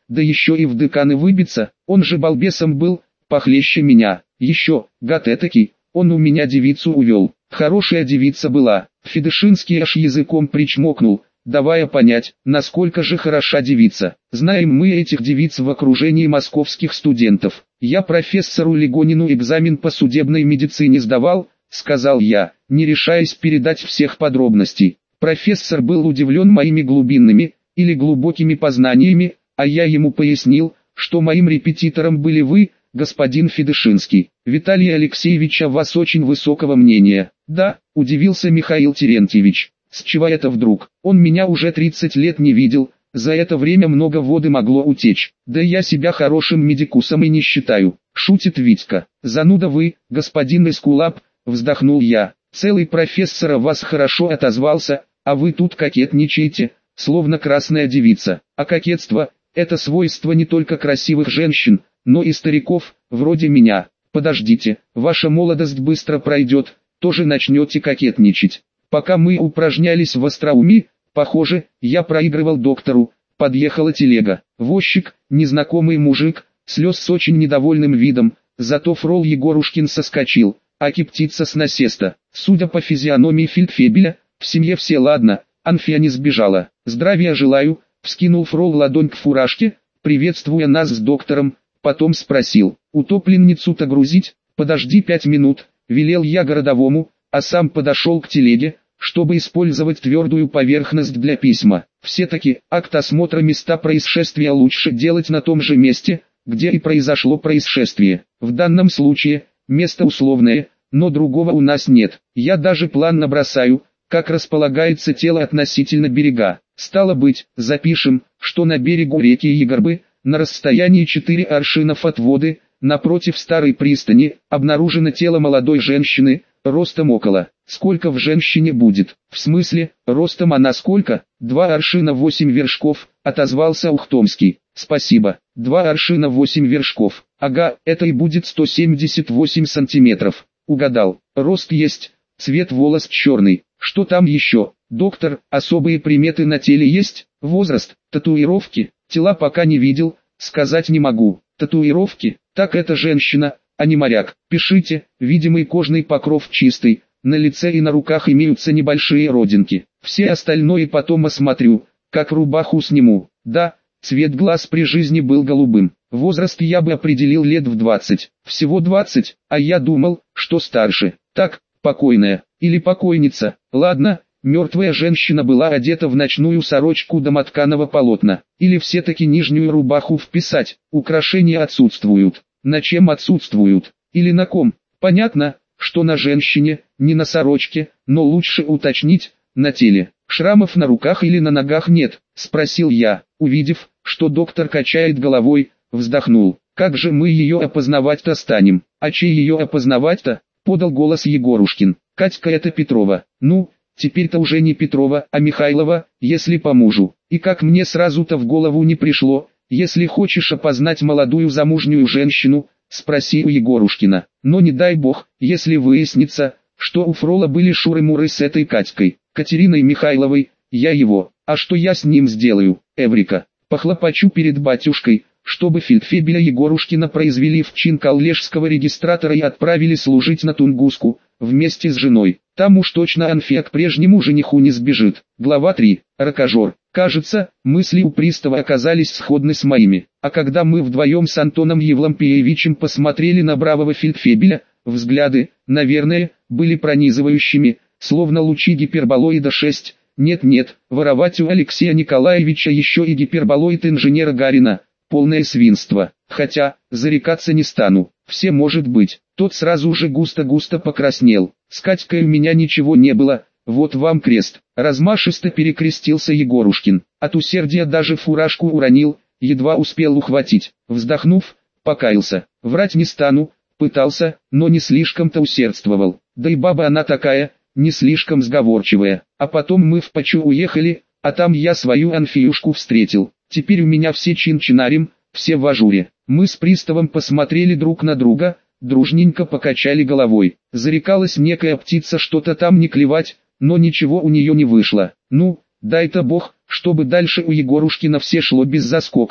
да еще и в деканы выбиться, он же балбесом был, похлеще меня, еще, гад этакий, он у меня девицу увел, хорошая девица была, Федышинский аж языком причмокнул, давая понять, насколько же хороша девица. Знаем мы этих девиц в окружении московских студентов. Я профессору Легонину экзамен по судебной медицине сдавал, сказал я, не решаясь передать всех подробностей. Профессор был удивлен моими глубинными, или глубокими познаниями, а я ему пояснил, что моим репетитором были вы, господин Федышинский. Виталий Алексеевич о вас очень высокого мнения. Да, удивился Михаил Терентьевич. С чего это вдруг? Он меня уже тридцать лет не видел, за это время много воды могло утечь. Да я себя хорошим медикусом и не считаю. Шутит Витька. Зануда вы, господин Эскулап, вздохнул я. Целый профессор о вас хорошо отозвался, а вы тут кокетничаете, словно красная девица. А кокетство – это свойство не только красивых женщин, но и стариков, вроде меня. Подождите, ваша молодость быстро пройдет, тоже начнете кокетничать. Пока мы упражнялись в остроумии, похоже, я проигрывал доктору, подъехала телега. Возчик, незнакомый мужик, слез с очень недовольным видом, зато фрол Егорушкин соскочил, аки птица с насеста. Судя по физиономии фельдфебеля, в семье все ладно, Анфия не сбежала. Здравия желаю, вскинул фрол ладонь к фуражке, приветствуя нас с доктором, потом спросил, утопленницу-то грузить? Подожди пять минут, велел я городовому, а сам подошел к телеге, чтобы использовать твердую поверхность для письма. Все-таки, акт осмотра места происшествия лучше делать на том же месте, где и произошло происшествие. В данном случае, место условное, но другого у нас нет. Я даже план набросаю, как располагается тело относительно берега. Стало быть, запишем, что на берегу реки Егорбы, на расстоянии четыре аршинов от воды, напротив старой пристани, обнаружено тело молодой женщины, ростом около. Сколько в женщине будет? В смысле, ростом она сколько? Два аршина восемь вершков, отозвался Ухтомский. Спасибо. Два аршина восемь вершков. Ага, это и будет сто семьдесят восемь сантиметров. Угадал. Рост есть, цвет волос черный. Что там еще? Доктор, особые приметы на теле есть? Возраст, татуировки, тела пока не видел, сказать не могу. Татуировки, так это женщина, а не моряк. Пишите, видимый кожный покров чистый, на лице и на руках имеются небольшие родинки. Все остальное потом осмотрю, как рубаху сниму. Да, цвет глаз при жизни был голубым. Возраст я бы определил лет в двадцать. Всего двадцать, а я думал, что старше. Так, покойная, или покойница. Ладно, мертвая женщина была одета в ночную сорочку домотканого полотна. Или все-таки нижнюю рубаху вписать. Украшения отсутствуют. На чем отсутствуют? Или на ком? Понятно, что на женщине, не на сорочке, но лучше уточнить, на теле. Шрамов на руках или на ногах нет, спросил я, увидев, что доктор качает головой, вздохнул. Как же мы ее опознавать-то станем? А чей ее опознавать-то? Подал голос Егорушкин. Катька это Петрова. Ну, теперь-то уже не Петрова, а Михайлова, если по мужу. И как мне сразу-то в голову не пришло, если хочешь опознать молодую замужнюю женщину, спроси у Егорушкина. Но не дай бог, если выяснится, что у фрола были шуры-муры с этой Катькой, Катериной Михайловой, я его, а что я с ним сделаю, Эврика, похлопочу перед батюшкой, чтобы фельдфебеля Егорушкина произвели в чин коллежского регистратора и отправили служить на Тунгуску, вместе с женой. Там уж точно Анфия к прежнему жениху не сбежит. Глава три. Рокожор. Кажется, мысли у пристава оказались сходны с моими. А когда мы вдвоем с Антоном Евлампиевичем посмотрели на бравого фельдфебеля, взгляды, наверное, были пронизывающими, словно лучи гиперболоида шесть. Нет-нет, воровать у Алексея Николаевича еще и гиперболоид инженера Гарина. Полное свинство. Хотя, зарекаться не стану. Все может быть. Тот сразу же густо-густо покраснел. С Катькой у меня ничего не было. Вот вам крест. Размашисто перекрестился Егорушкин. От усердия даже фуражку уронил, едва успел ухватить. Вздохнув, покаялся. Врать не стану, пытался, но не слишком-то усердствовал. Да и баба она такая, не слишком сговорчивая. А потом мы в Пачу уехали, а там я свою Анфиюшку встретил. Теперь у меня все чин-чинарем, все в ажуре. Мы с приставом посмотрели друг на друга, дружненько покачали головой. Зарекалась некая птица что-то там не клевать, но ничего у нее не вышло. Ну, дай-то бог, чтобы дальше у Егорушкина все шло без заскоков,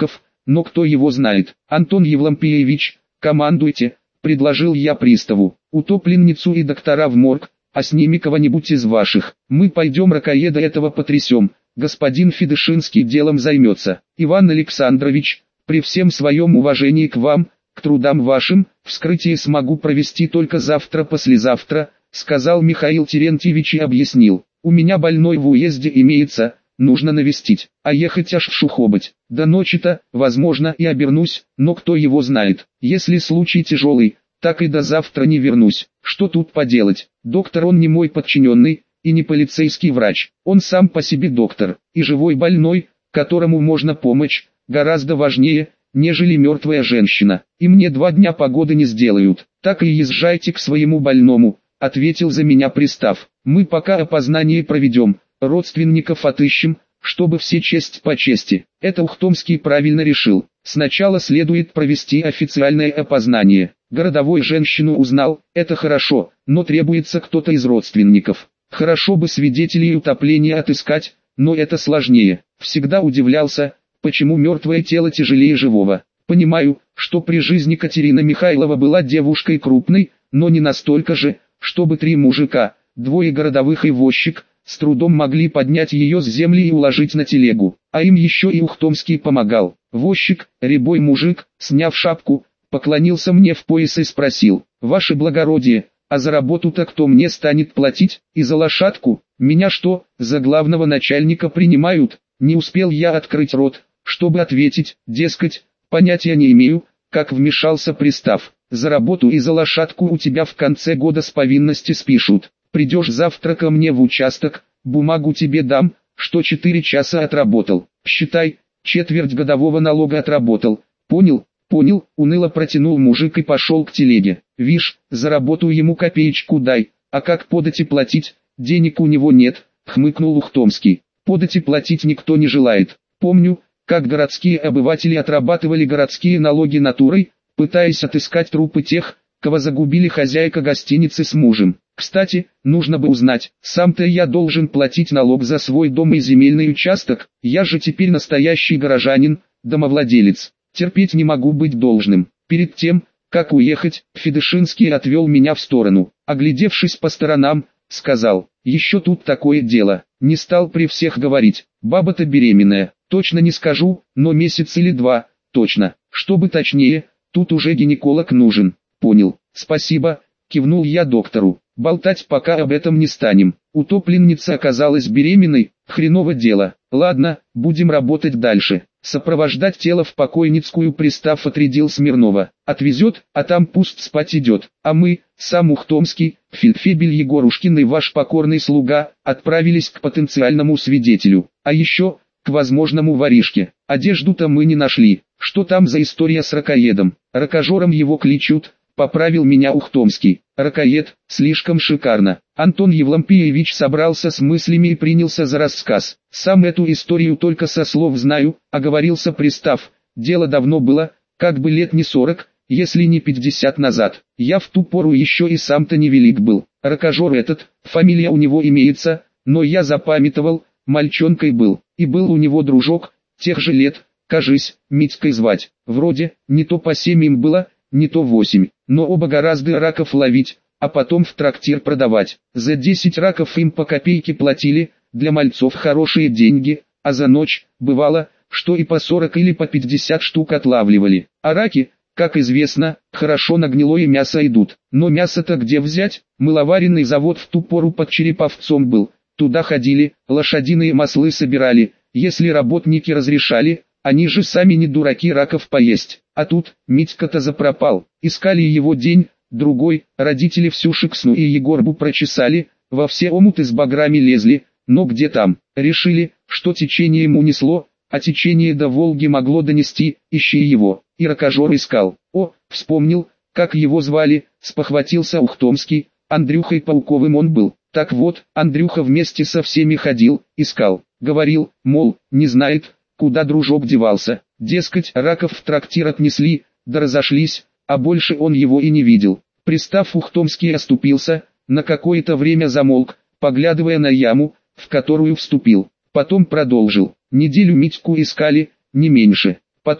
но кто его знает. Антон Евлампиевич, командуйте, предложил я приставу. Утопленницу и доктора в морг, а с ними кого-нибудь из ваших. Мы пойдем ракоеда этого потрясем, господин Федышинский делом займется. Иван Александрович, при всем своем уважении к вам, к трудам вашим, вскрытие смогу провести только завтра-послезавтра, сказал Михаил Терентьевич и объяснил. У меня больной в уезде имеется, нужно навестить, а ехать аж в Шухобыть. До ночи-то, возможно, и обернусь, но кто его знает. Если случай тяжелый, так и до завтра не вернусь. Что тут поделать? Доктор он не мой подчиненный, и не полицейский врач. Он сам по себе доктор, и живой больной, которому можно помочь, гораздо важнее, нежели мертвая женщина. И мне два дня погоды не сделают. Так и езжайте к своему больному, ответил за меня пристав. Мы пока опознание проведем, родственников отыщем, чтобы все честь по чести. Это Ухтомский правильно решил. Сначала следует провести официальное опознание. Городовой женщину узнал, это хорошо, но требуется кто-то из родственников. Хорошо бы свидетелей утопления отыскать, но это сложнее. Всегда удивлялся, почему мертвое тело тяжелее живого. Понимаю, что при жизни Катерина Михайлова была девушкой крупной, но не настолько же, чтобы три мужика, двое городовых и возчик, с трудом могли поднять ее с земли и уложить на телегу. А им еще и Ухтомский помогал. Возчик, рябой мужик, сняв шапку, поклонился мне в пояс и спросил: «Ваше благородие, а за работу-то кто мне станет платить, и за лошадку? Меня что, за главного начальника принимают?» Не успел я открыть рот, чтобы ответить, дескать, понятия не имею, как вмешался пристав. «За работу и за лошадку у тебя в конце года с повинности спишут. Придешь завтра ко мне в участок, бумагу тебе дам, что четыре часа отработал. Считай, четверть годового налога отработал. Понял?» «Понял», — уныло протянул мужик и пошел к телеге. «Вишь, за работу ему копеечку дай, а как подати платить, денег у него нет», — хмыкнул Ухтомский. «Подати платить никто не желает. Помню, как городские обыватели отрабатывали городские налоги натурой, пытаясь отыскать трупы тех, кого загубили хозяйка гостиницы с мужем. Кстати, нужно бы узнать, сам-то я должен платить налог за свой дом и земельный участок, я же теперь настоящий горожанин, домовладелец. Терпеть не могу быть должным». Перед тем, как уехать, Федышинский отвел меня в сторону. Оглядевшись по сторонам, сказал: «Еще тут такое дело». Не стал при всех говорить: «Баба-то беременная, точно не скажу, но месяц или два, точно. Чтобы точнее, тут уже гинеколог нужен». «Понял, спасибо», кивнул я доктору. «Болтать пока об этом не станем. Утопленница оказалась беременной, хреново дело. Ладно, будем работать дальше». Сопровождать тело в покойницкую пристав отрядил Смирнова. Отвезет, а там пусть спать идет. А мы, сам Ухтомский, фельдфебель Егорушкин и ваш покорный слуга, отправились к потенциальному свидетелю. А еще, к возможному воришке. Одежду-то мы не нашли. Что там за история с ракоедом? Ракожором его кличут, поправил меня Ухтомский. Ракоед, слишком шикарно. Антон Евлампиевич собрался с мыслями и принялся за рассказ. Сам эту историю только со слов знаю, оговорился пристав. Дело давно было, как бы лет не сорок, если не пятьдесят назад. Я в ту пору еще и сам-то невелик был. Ракожор этот, фамилия у него имеется, но я запамятовал, мальчонкой был. И был у него дружок, тех же лет, кажись, Митькой звать. Вроде, не то по семь им было, не то восемь, но оба гораздо раков ловить, а потом в трактир продавать. За десять раков им по копейке платили, для мальцов хорошие деньги, а за ночь, бывало, что и по сорок или по пятьдесят штук отлавливали. А раки, как известно, хорошо на гнилое мясо идут. Но мясо-то где взять? Мыловаренный завод в ту пору под Череповцом был, туда ходили, лошадиные маслы собирали, если работники разрешали, они же сами не дураки раков поесть. А тут, Митька-то запропал, искали его день, другой, родители всю Шексну и Егорбу прочесали, во все омуты с баграми лезли, но где там, решили, что течение ему несло, а течение до Волги могло донести, ищи его, и ракожор искал. О, вспомнил, как его звали, спохватился Ухтомский, Андрюхой Пауковым он был. Так вот, Андрюха вместе со всеми ходил, искал, говорил, мол, не знает, куда дружок девался. Дескать, раков в трактир отнесли, да разошлись, а больше он его и не видел. Пристав Ухтомский оступился, на какое-то время замолк, поглядывая на яму, в которую вступил. Потом продолжил. Неделю Митьку искали, не меньше. Потом,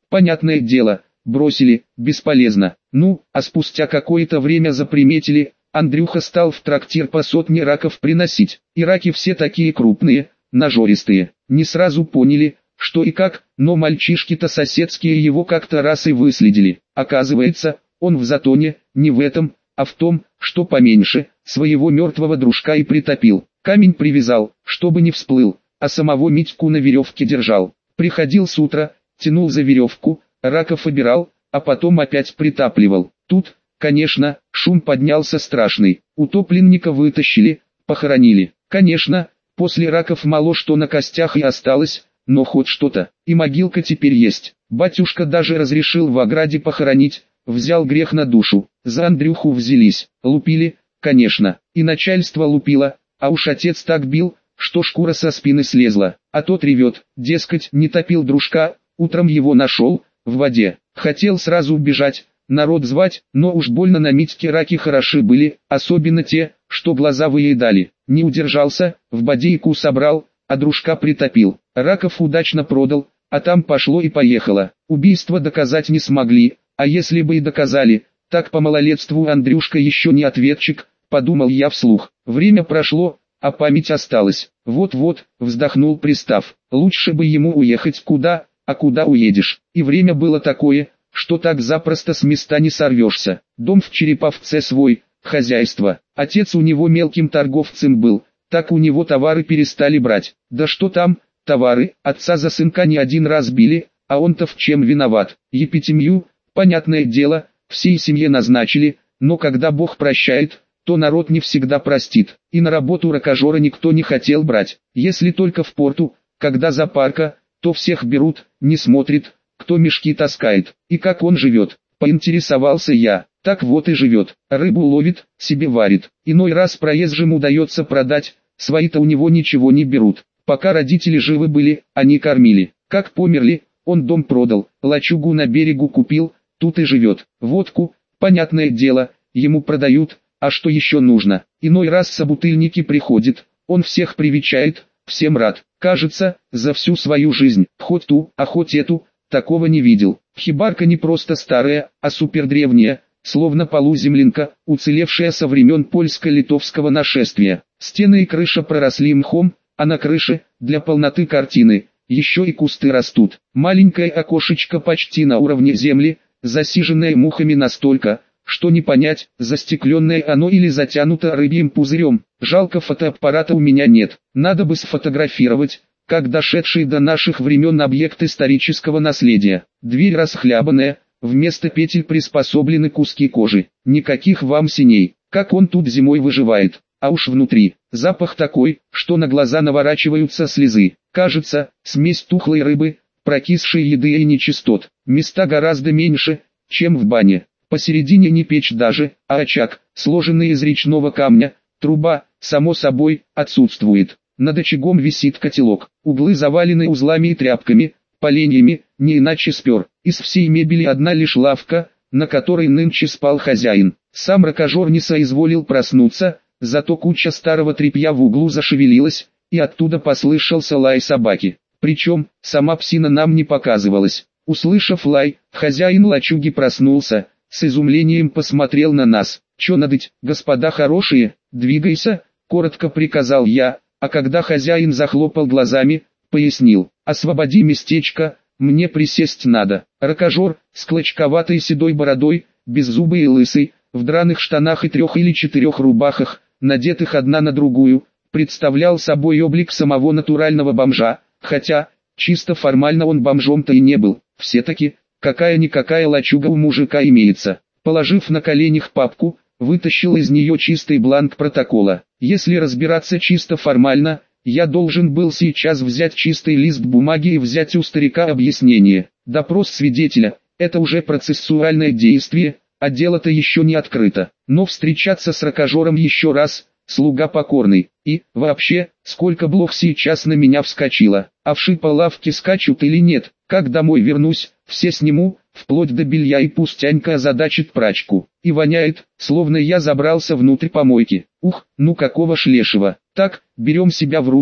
Понятное дело, бросили, бесполезно. Ну, а спустя какое-то время заприметили, Андрюха стал в трактир по сотне раков приносить. И раки все такие крупные, нажористые. Не сразу поняли, что и как, но мальчишки-то соседские его как-то раз и выследили. Оказывается, он в затоне, не в этом, а в том, что поменьше, своего мертвого дружка и притопил. Камень привязал, чтобы не всплыл, а самого Митьку на веревке держал. Приходил с утра, тянул за веревку, раков обирал, а потом опять притапливал. Тут, конечно, шум поднялся страшный. Утопленника вытащили, похоронили. Конечно, после раков мало что на костях и осталось, но хоть что-то, и могилка теперь есть. Батюшка даже разрешил в ограде похоронить, взял грех на душу. За Андрюху взялись, лупили, конечно, и начальство лупило, а уж отец так бил, что шкура со спины слезла. А тот ревет, дескать, не топил дружка, утром его нашел, в воде. Хотел сразу убежать, народ звать, но уж больно на Митьке раки хороши были, особенно те, что глаза выедали. Не удержался, в бодейку собрал, а дружка притопил. Раков удачно продал, а там пошло и поехало. Убийство доказать не смогли, а если бы и доказали, так по малолетству Андрюшка еще не ответчик, подумал я вслух. Время прошло, а память осталась. Вот-вот, вздохнул пристав, лучше бы ему уехать куда, а куда уедешь. И время было такое, что так запросто с места не сорвешься. Дом в Череповце свой, хозяйство. Отец у него мелким торговцем был, так у него товары перестали брать. Да что там, товары, отца за сынка не один раз били, а он-то в чем виноват? Епитемью, понятное дело, всей семье назначили, но когда Бог прощает, то народ не всегда простит. И на работу ракожора никто не хотел брать. Если только в порту, когда запарка, то всех берут, не смотрит, кто мешки таскает, и как он живет. Поинтересовался я. Так вот и живет, рыбу ловит, себе варит. Иной раз проезжим удается продать, свои-то у него ничего не берут. Пока родители живы были, они кормили. Как померли, он дом продал, лачугу на берегу купил, тут и живет. Водку, понятное дело, ему продают, а что еще нужно? Иной раз собутыльники приходят, он всех привечает, всем рад. Кажется, за всю свою жизнь, хоть ту, а хоть эту, такого не видел. Хибарка не просто старая, а супердревняя, словно полуземлянка, уцелевшая со времен польско-литовского нашествия. Стены и крыша проросли мхом, а на крыше, для полноты картины, еще и кусты растут. Маленькое окошечко почти на уровне земли, засиженное мухами настолько, что не понять, застекленное оно или затянуто рыбьим пузырем. Жалко, фотоаппарата у меня нет, надо бы сфотографировать, как дошедшие до наших времен объект исторического наследия. Дверь расхлябанная, вместо петель приспособлены куски кожи. Никаких вам синей, как он тут зимой выживает. А уж внутри, запах такой, что на глаза наворачиваются слезы. Кажется, смесь тухлой рыбы, прокисшей еды и нечистот. Места гораздо меньше, чем в бане. Посередине не печь даже, а очаг, сложенный из речного камня. Труба, само собой, отсутствует. Над очагом висит котелок. Углы завалены узлами и тряпками, поленьями, не иначе спер. Из всей мебели одна лишь лавка, на которой нынче спал хозяин. Сам ракожор не соизволил проснуться, зато куча старого тряпья в углу зашевелилась, и оттуда послышался лай собаки. Причем, сама псина нам не показывалась. Услышав лай, хозяин лачуги проснулся, с изумлением посмотрел на нас. «Чё надоть, господа хорошие, двигайся», — коротко приказал я, а когда хозяин захлопал глазами, пояснил: «Освободи местечко, мне присесть надо». Ракожор, с клочковатой седой бородой, беззубый и лысый, в драных штанах и трех или четырех рубахах, надетых одна на другую, представлял собой облик самого натурального бомжа, хотя, чисто формально он бомжом-то и не был. Все-таки, какая-никакая лачуга у мужика имеется. Положив на коленях папку, вытащил из нее чистый бланк протокола. Если разбираться чисто формально, я должен был сейчас взять чистый лист бумаги и взять у старика объяснение. Допрос свидетеля – это уже процессуальное действие, а дело-то еще не открыто. Но встречаться с ракожором еще раз, слуга покорный. И, вообще, сколько блох сейчас на меня вскочило. А вши по лавке скачут или нет, как домой вернусь, все сниму, вплоть до белья, и пустянька озадачит прачку. И воняет, словно я забрался внутрь помойки. Ух, ну какого шлешего. Так, берем себя в руки,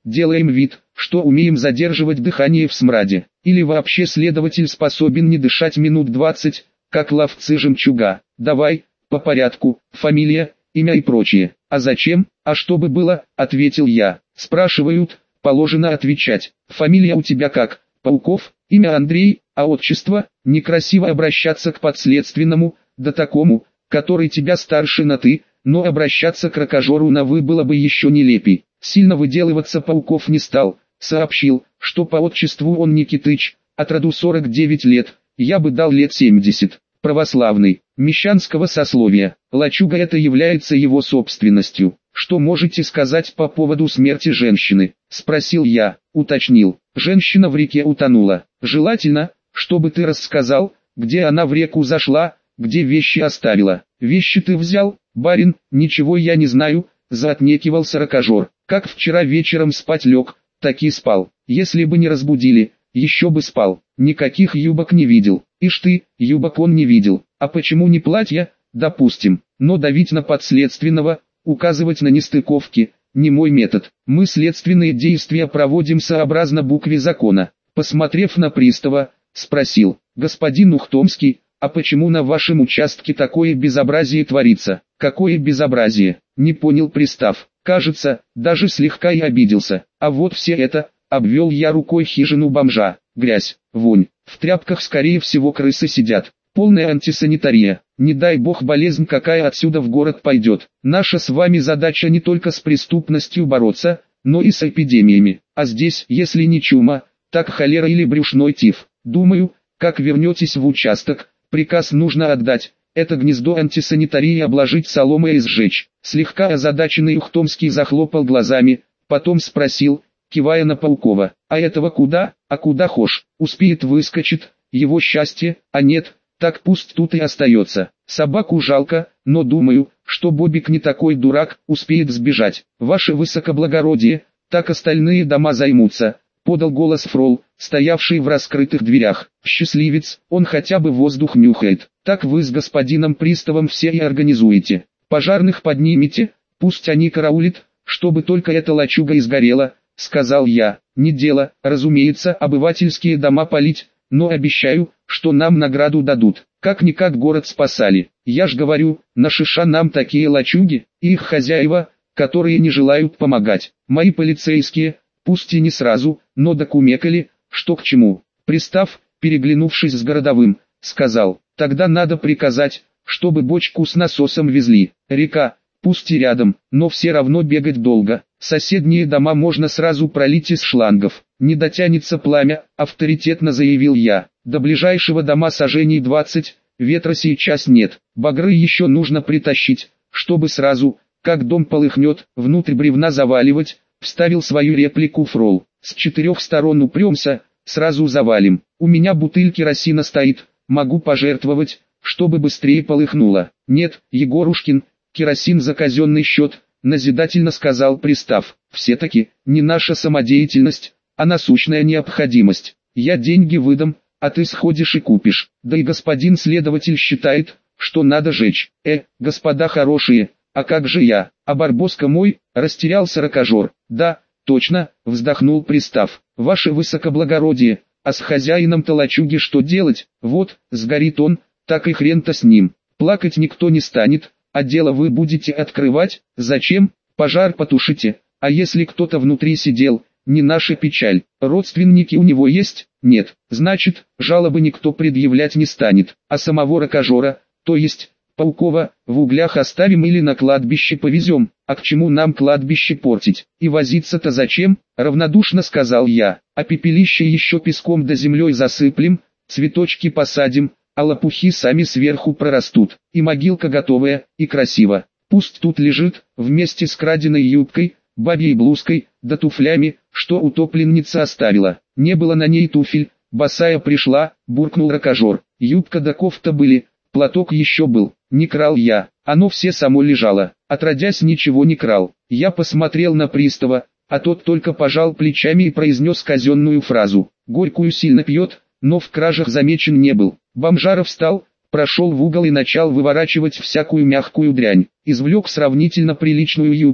делаем вид, что умеем задерживать дыхание в смраде. Или вообще следователь способен не дышать минут двадцать, как ловцы жемчуга. Давай, по порядку, фамилия, имя и прочее. А зачем? А чтобы было, ответил я. Спрашивают, положено отвечать. Фамилия у тебя как? Пауков, имя Андрей, а отчество? Некрасиво обращаться к подследственному, да такому, который тебя старше на «ты», но обращаться к рокожору на «вы» было бы еще нелепей. Сильно выделываться Пауков не стал, сообщил, что по отчеству он Никитыч, от роду сорок девять лет, я бы дал лет семьдесят. Православный, мещанского сословия, лачуга это является его собственностью. Что можете сказать по поводу смерти женщины? Спросил я, уточнил. Женщина в реке утонула. Желательно, чтобы ты рассказал, где она в реку зашла, где вещи оставила. Вещи ты взял, барин? Ничего я не знаю, заотнекивался рокожор. Как вчера вечером спать лег, так и спал. Если бы не разбудили, еще бы спал. Никаких юбок не видел. Ишь ты, юбок он не видел. А почему не платья? Допустим. Но давить на подследственного, указывать на нестыковки, не мой метод. Мы следственные действия проводим сообразно букве закона. Посмотрев на пристава, спросил: господин Ухтомский, а почему на вашем участке такое безобразие творится? Какое безобразие? Не понял пристав. Кажется, даже слегка и обиделся. А вот все это, обвел я рукой хижину бомжа. Грязь, вонь, в тряпках скорее всего крысы сидят. Полная антисанитария. Не дай бог болезнь какая отсюда в город пойдет. Наша с вами задача не только с преступностью бороться, но и с эпидемиями. А здесь, если не чума, так холера или брюшной тиф. Думаю, как вернетесь в участок, приказ нужно отдать. Это гнездо антисанитарии обложить соломой и сжечь. Слегка озадаченный Ухтомский захлопал глазами, потом спросил, кивая на Паукова: а этого куда? А куда хошь? Успеет выскочит, его счастье, а нет, так пусть тут и остается. Собаку жалко, но думаю, что Бобик не такой дурак, успеет сбежать. Ваше высокоблагородие, так остальные дома займутся, подал голос Фрол, стоявший в раскрытых дверях. Счастливец, он хотя бы воздух нюхает. Так вы с господином приставом все и организуете. Пожарных поднимите, пусть они караулят, чтобы только эта лачуга изгорела, сказал я. Не дело, разумеется, обывательские дома палить, но обещаю, что нам награду дадут. Как-никак город спасали. Я ж говорю, на шиша нам такие лачуги, и их хозяева, которые не желают помогать. Мои полицейские, пусть и не сразу, но докумекали, что к чему. Пристав, переглянувшись с городовым, сказал: тогда надо приказать, чтобы бочку с насосом везли. Река, пусть и рядом, но все равно бегать долго. Соседние дома можно сразу пролить из шлангов. Не дотянется пламя, авторитетно заявил я. До ближайшего дома сажений двадцать, ветра сейчас нет. Багры еще нужно притащить, чтобы сразу, как дом полыхнет, внутрь бревна заваливать, вставил свою реплику Фрол. С четырех сторон упремся, сразу завалим. У меня бутыль керосина стоит, могу пожертвовать, чтобы быстрее полыхнуло. Нет, Егорушкин, керосин за казенный счет, назидательно сказал пристав. Все-таки, не наша самодеятельность, а насущная необходимость. Я деньги выдам, а ты сходишь и купишь. Да и господин следователь считает, что надо жечь. Э, господа хорошие, а как же я? А Барбоска мой, растерялся рокожор. Да, точно, вздохнул пристав. Ваше высокоблагородие, а с хозяином-то лачуги что делать? Вот, сгорит он, так и хрен-то с ним. Плакать никто не станет, а дело вы будете открывать. Зачем? Пожар потушите. А если кто-то внутри сидел, не наша печаль. Родственники у него есть? Нет. Значит, жалобы никто предъявлять не станет. А самого рокожора, то есть Паукова, в углях оставим или на кладбище повезем. А к чему нам кладбище портить? И возиться-то зачем? Равнодушно сказал я. А пепелище еще песком да землей засыплем, цветочки посадим, а лопухи сами сверху прорастут. И могилка готовая, и красиво. Пусть тут лежит, вместе с краденой юбкой, бабьей блузкой, да туфлями, что утопленница оставила. Не было на ней туфель, босая пришла, буркнул рокожор. Юбка да кофта были, платок еще был. Не крал я, оно все само лежало. Отродясь ничего не крал. Я посмотрел на пристава, а тот только пожал плечами и произнес казенную фразу. Горькую сильно пьет, но в кражах замечен не был. Бомжара встал, прошел в угол и начал выворачивать всякую мягкую дрянь. Извлек сравнительно приличную юбку,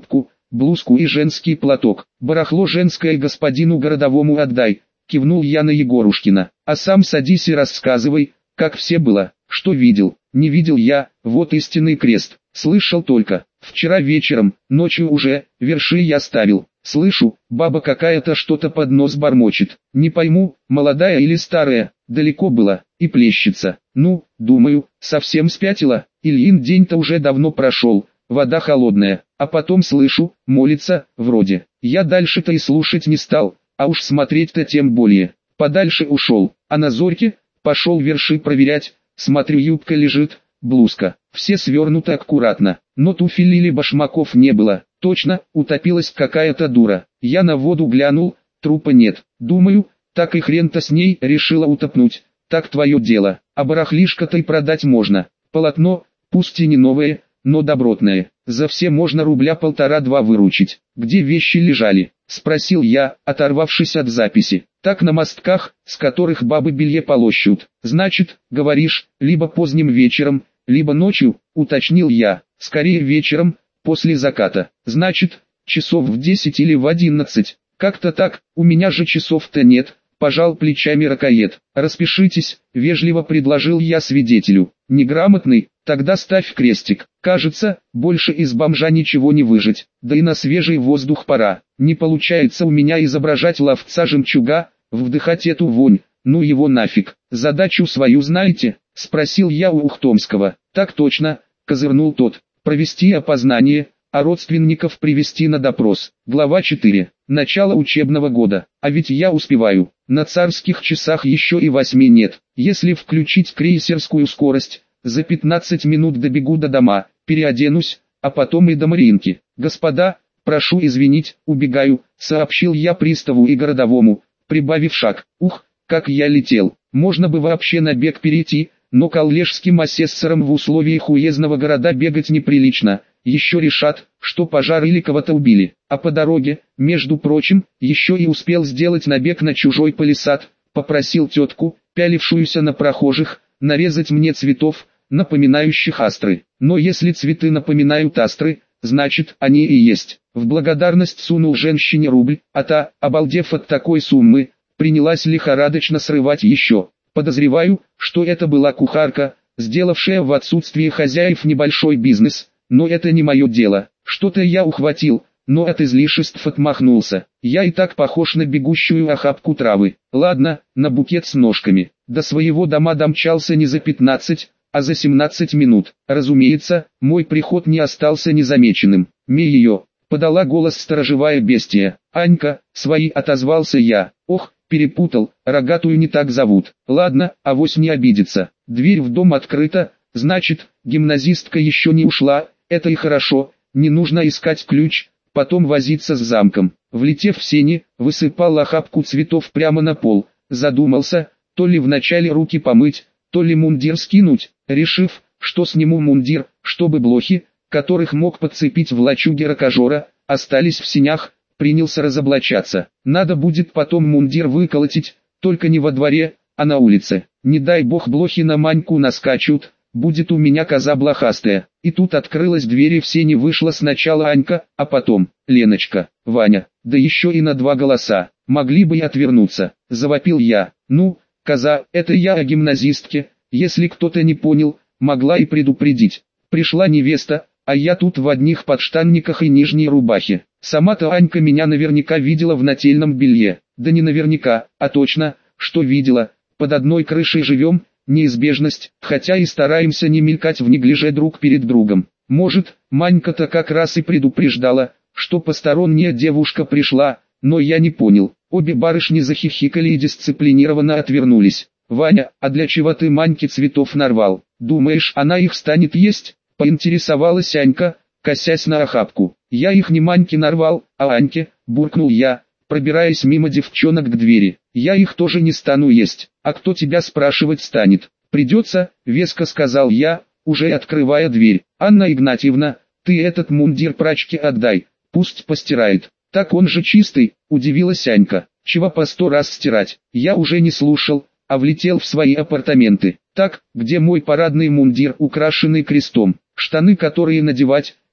блузку и женский платок. Барахло женское господину городовому отдай, кивнул я на Егорушкина. А сам садись и рассказывай, как все было, что видел. Не видел я, вот истинный крест. Слышал только, вчера вечером, ночью уже, верши я ставил. Слышу, баба какая-то что-то под нос бормочет. Не пойму, молодая или старая, далеко была, и плещется. Ну, думаю, совсем спятила. Ильин день-то уже давно прошел, вода холодная. А потом слышу, молится, вроде. Я дальше-то и слушать не стал, а уж смотреть-то тем более. Подальше ушел, а на зорьке, пошел верши проверять. Смотрю, юбка лежит, блузка, все свернуты аккуратно, но туфель или башмаков не было. Точно, утопилась какая-то дура. Я на воду глянул, трупа нет. Думаю, так и хрен-то с ней решила утопнуть. Так твое дело, а барахлишко-то и продать можно. Полотно, пусть и не новое, но добротное. За все можно рубля полтора-два выручить. Где вещи лежали? Спросил я, оторвавшись от записи. Так на мостках, с которых бабы белье полощут. Значит, говоришь, либо поздним вечером, либо ночью, уточнил я. Скорее вечером, после заката. Значит, часов в десять или в одиннадцать. Как-то так, у меня же часов-то нет. Пожал плечами ракоед. Распишитесь, вежливо предложил я свидетелю. Неграмотный, тогда ставь крестик. Кажется, больше из бомжа ничего не выжить. Да и на свежий воздух пора. Не получается у меня изображать ловца жемчуга, вдыхать эту вонь. Ну его нафиг. Задачу свою знаете? Спросил я у Ухтомского. Так точно, козырнул тот. Провести опознание, а родственников привести на допрос. Глава четыре. Начало учебного года. А ведь я успеваю. На царских часах еще и восьми нет. Если включить крейсерскую скорость, за пятнадцать минут добегу до дома, переоденусь, а потом и до Мариинки. Господа, прошу извинить, убегаю, сообщил я приставу и городовому, прибавив шаг. Ух, как я летел. Можно бы вообще на бег перейти, но коллежским асессорам в условиях уездного города бегать неприлично. Еще решат, что пожар или кого-то убили. А по дороге, между прочим, еще и успел сделать набег на чужой палисад, попросил тетку, пялившуюся на прохожих, нарезать мне цветов, напоминающих астры. Но если цветы напоминают астры, значит, они и есть. В благодарность сунул женщине рубль, а та, обалдев от такой суммы, принялась лихорадочно срывать еще. Подозреваю, что это была кухарка, сделавшая в отсутствие хозяев небольшой бизнес. Но это не мое дело. Что-то я ухватил, но от излишеств отмахнулся. Я и так похож на бегущую охапку травы. Ладно, на букет с ножками. До своего дома домчался не за пятнадцать, а за семнадцать минут. Разумеется, мой приход не остался незамеченным. Ме-ее, подала голос сторожевая бестия. Анька, свои, отозвался я. Ох, перепутал, рогатую не так зовут. Ладно, авось не обидится. Дверь в дом открыта, значит, гимназистка еще не ушла. Это и хорошо, не нужно искать ключ, потом возиться с замком. Влетев в сени, высыпал охапку цветов прямо на пол. Задумался, то ли вначале руки помыть, то ли мундир скинуть, решив, что сниму мундир, чтобы блохи, которых мог подцепить в лачуге ракожора, остались в сенях, принялся разоблачаться. Надо будет потом мундир выколотить, только не во дворе, а на улице. Не дай бог блохи на Маньку наскачут. Будет у меня коза блохастая. И тут открылась дверь и в сени вышла сначала Анька, а потом Леночка, Ваня, да еще и на два голоса. Могли бы и отвернуться, завопил я. Ну, коза, это я о гимназистке, если кто-то не понял, могла и предупредить. Пришла невеста, а я тут в одних подштанниках и нижней рубахе. Сама-то Анька меня наверняка видела в нательном белье. Да не наверняка, а точно, что видела. Под одной крышей живем. Неизбежность, хотя и стараемся не мелькать в неглиже друг перед другом. Может, Манька-то как раз и предупреждала, что посторонняя девушка пришла, но я не понял. Обе барышни захихикали и дисциплинированно отвернулись. «Ваня, а для чего ты Маньке цветов нарвал? Думаешь, она их станет есть?» — поинтересовалась Анька, косясь на охапку. «Я их не Маньке нарвал, а Аньке», — буркнул я, пробираясь мимо девчонок к двери. «Я их тоже не стану есть, а кто тебя спрашивать станет? Придется», — веско сказал я, уже открывая дверь. «Анна Игнатьевна, ты этот мундир прачке отдай, пусть постирает». «Так он же чистый», — удивилась Анька. «Чего по сто раз стирать?» Я уже не слушал, а влетел в свои апартаменты. «Так, где мой парадный мундир, украшенный крестом? Штаны, которые надевать,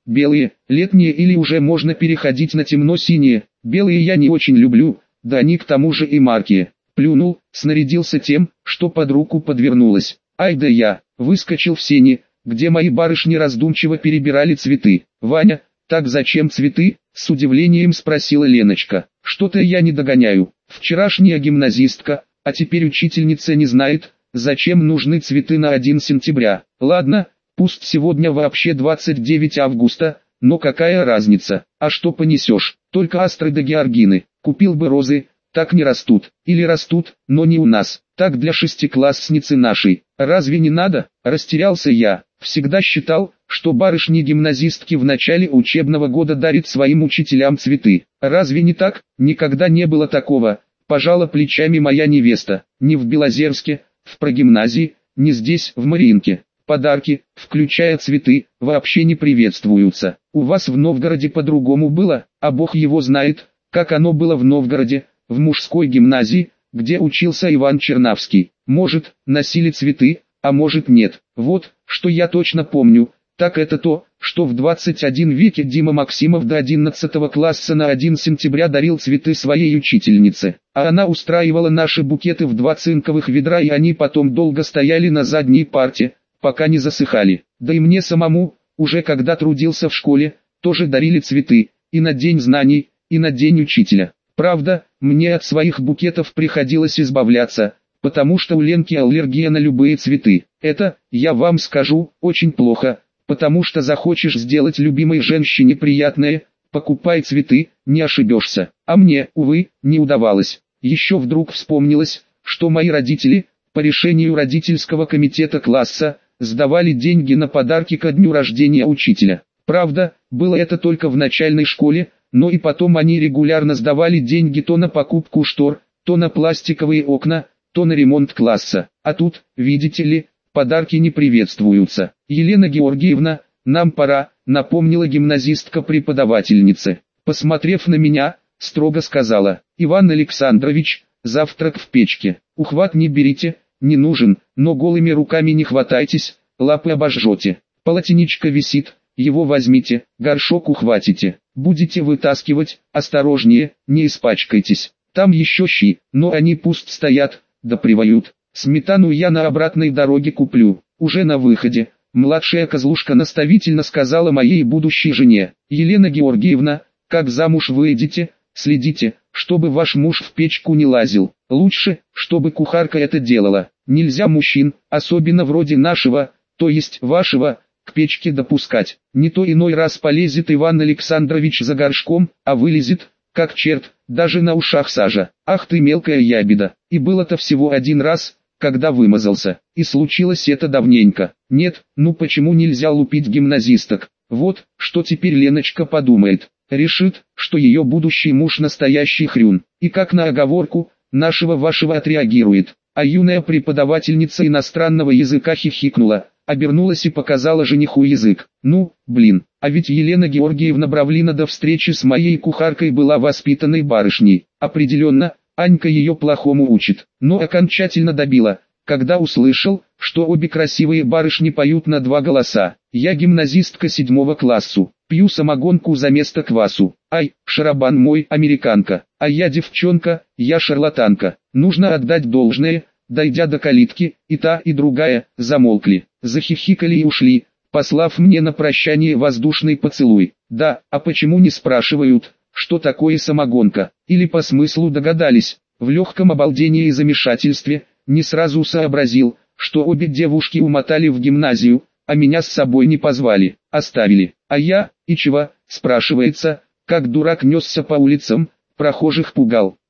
белые, летние или уже можно переходить на темно-синие. Белые я не очень люблю, да они к тому же и маркие. Плюнул, снарядился тем, что под руку подвернулось. Ай да я, выскочил в сени, где мои барышни раздумчиво перебирали цветы. «Ваня, так зачем цветы?» — с удивлением спросила Леночка. «Что-то я не догоняю. Вчерашняя гимназистка, а теперь учительница не знает, зачем нужны цветы на первое сентября. Ладно, пусть сегодня вообще двадцать девятое августа, но какая разница? А что понесешь? Только астры да георгины. Купил бы розы, так не растут. Или растут, но не у нас. Так для шестиклассницы нашей. Разве не надо?» Растерялся я. Всегда считал, что барышни-гимназистки в начале учебного года дарят своим учителям цветы. Разве не так? Никогда не было такого. Пожала плечами моя невеста. Ни в Белозерске, в прогимназии, ни здесь, в Мариинке. Подарки, включая цветы, вообще не приветствуются. У вас в Новгороде по-другому было, а Бог его знает, как оно было в Новгороде, в мужской гимназии, где учился Иван Чернавский. Может, носили цветы, а может нет. Вот, что я точно помню, так это то, что в двадцать первом веке Дима Максимов до одиннадцатого класса на первое сентября дарил цветы своей учительнице, а она устраивала наши букеты в два цинковых ведра, и они потом долго стояли на задней парте, пока не засыхали. Да и мне самому, уже когда трудился в школе, тоже дарили цветы, и на День знаний, и на День учителя. Правда, мне от своих букетов приходилось избавляться, потому что у Ленки аллергия на любые цветы. Это, я вам скажу, очень плохо, потому что захочешь сделать любимой женщине приятное, покупай цветы, не ошибешься. А мне, увы, не удавалось. Еще вдруг вспомнилось, что мои родители, по решению родительского комитета класса, сдавали деньги на подарки ко дню рождения учителя. Правда, было это только в начальной школе, но и потом они регулярно сдавали деньги то на покупку штор, то на пластиковые окна, то на ремонт класса. А тут, видите ли, подарки не приветствуются. «Елена Георгиевна, нам пора», — напомнила гимназистка-преподавательнице. Посмотрев на меня, строго сказала: «Иван Александрович, завтрак в печке. Ухват не берите, не нужен, но голыми руками не хватайтесь, лапы обожжете. Полотенечко висит, его возьмите, горшок ухватите. Будете вытаскивать, осторожнее, не испачкайтесь. Там еще щи, но они пусть стоят, да привают. Сметану я на обратной дороге куплю». Уже на выходе, младшая козлушка наставительно сказала моей будущей жене: «Елена Георгиевна, как замуж выйдете, следите, чтобы ваш муж в печку не лазил. Лучше, чтобы кухарка это делала. Нельзя мужчин, особенно вроде нашего, то есть вашего, к печке допускать. Не то иной раз полезет Иван Александрович за горшком, а вылезет, как черт, даже на ушах сажа. Ах ты мелкая ябеда». И было-то всего один раз, когда вымазался, и случилось это давненько. Нет, ну почему нельзя лупить гимназисток? Вот, что теперь Леночка подумает. Решит, что ее будущий муж настоящий хрюн, и как на оговорку нашего вашего отреагирует. А юная преподавательница иностранного языка хихикнула, обернулась и показала жениху язык. Ну, блин, а ведь Елена Георгиевна Бравлина до встречи с моей кухаркой была воспитанной барышней. Определенно, Анька ее плохому учит, но окончательно добила, когда услышал, что обе красивые барышни поют на два голоса. Я гимназистка седьмого классу, пью самогонку за место квасу. Ай, шарабан мой, американка, а я девчонка, я шарлатанка. Нужно отдать должное, дойдя до калитки, и та и другая замолкли, захихикали и ушли, послав мне на прощание воздушный поцелуй. Да, а почему не спрашивают, что такое самогонка, или по смыслу догадались? В легком обалдении и замешательстве, не сразу сообразил, что обе девушки умотали в гимназию, а меня с собой не позвали, оставили. А я, и чего, спрашивается, как дурак несся по улицам, прохожих пугал.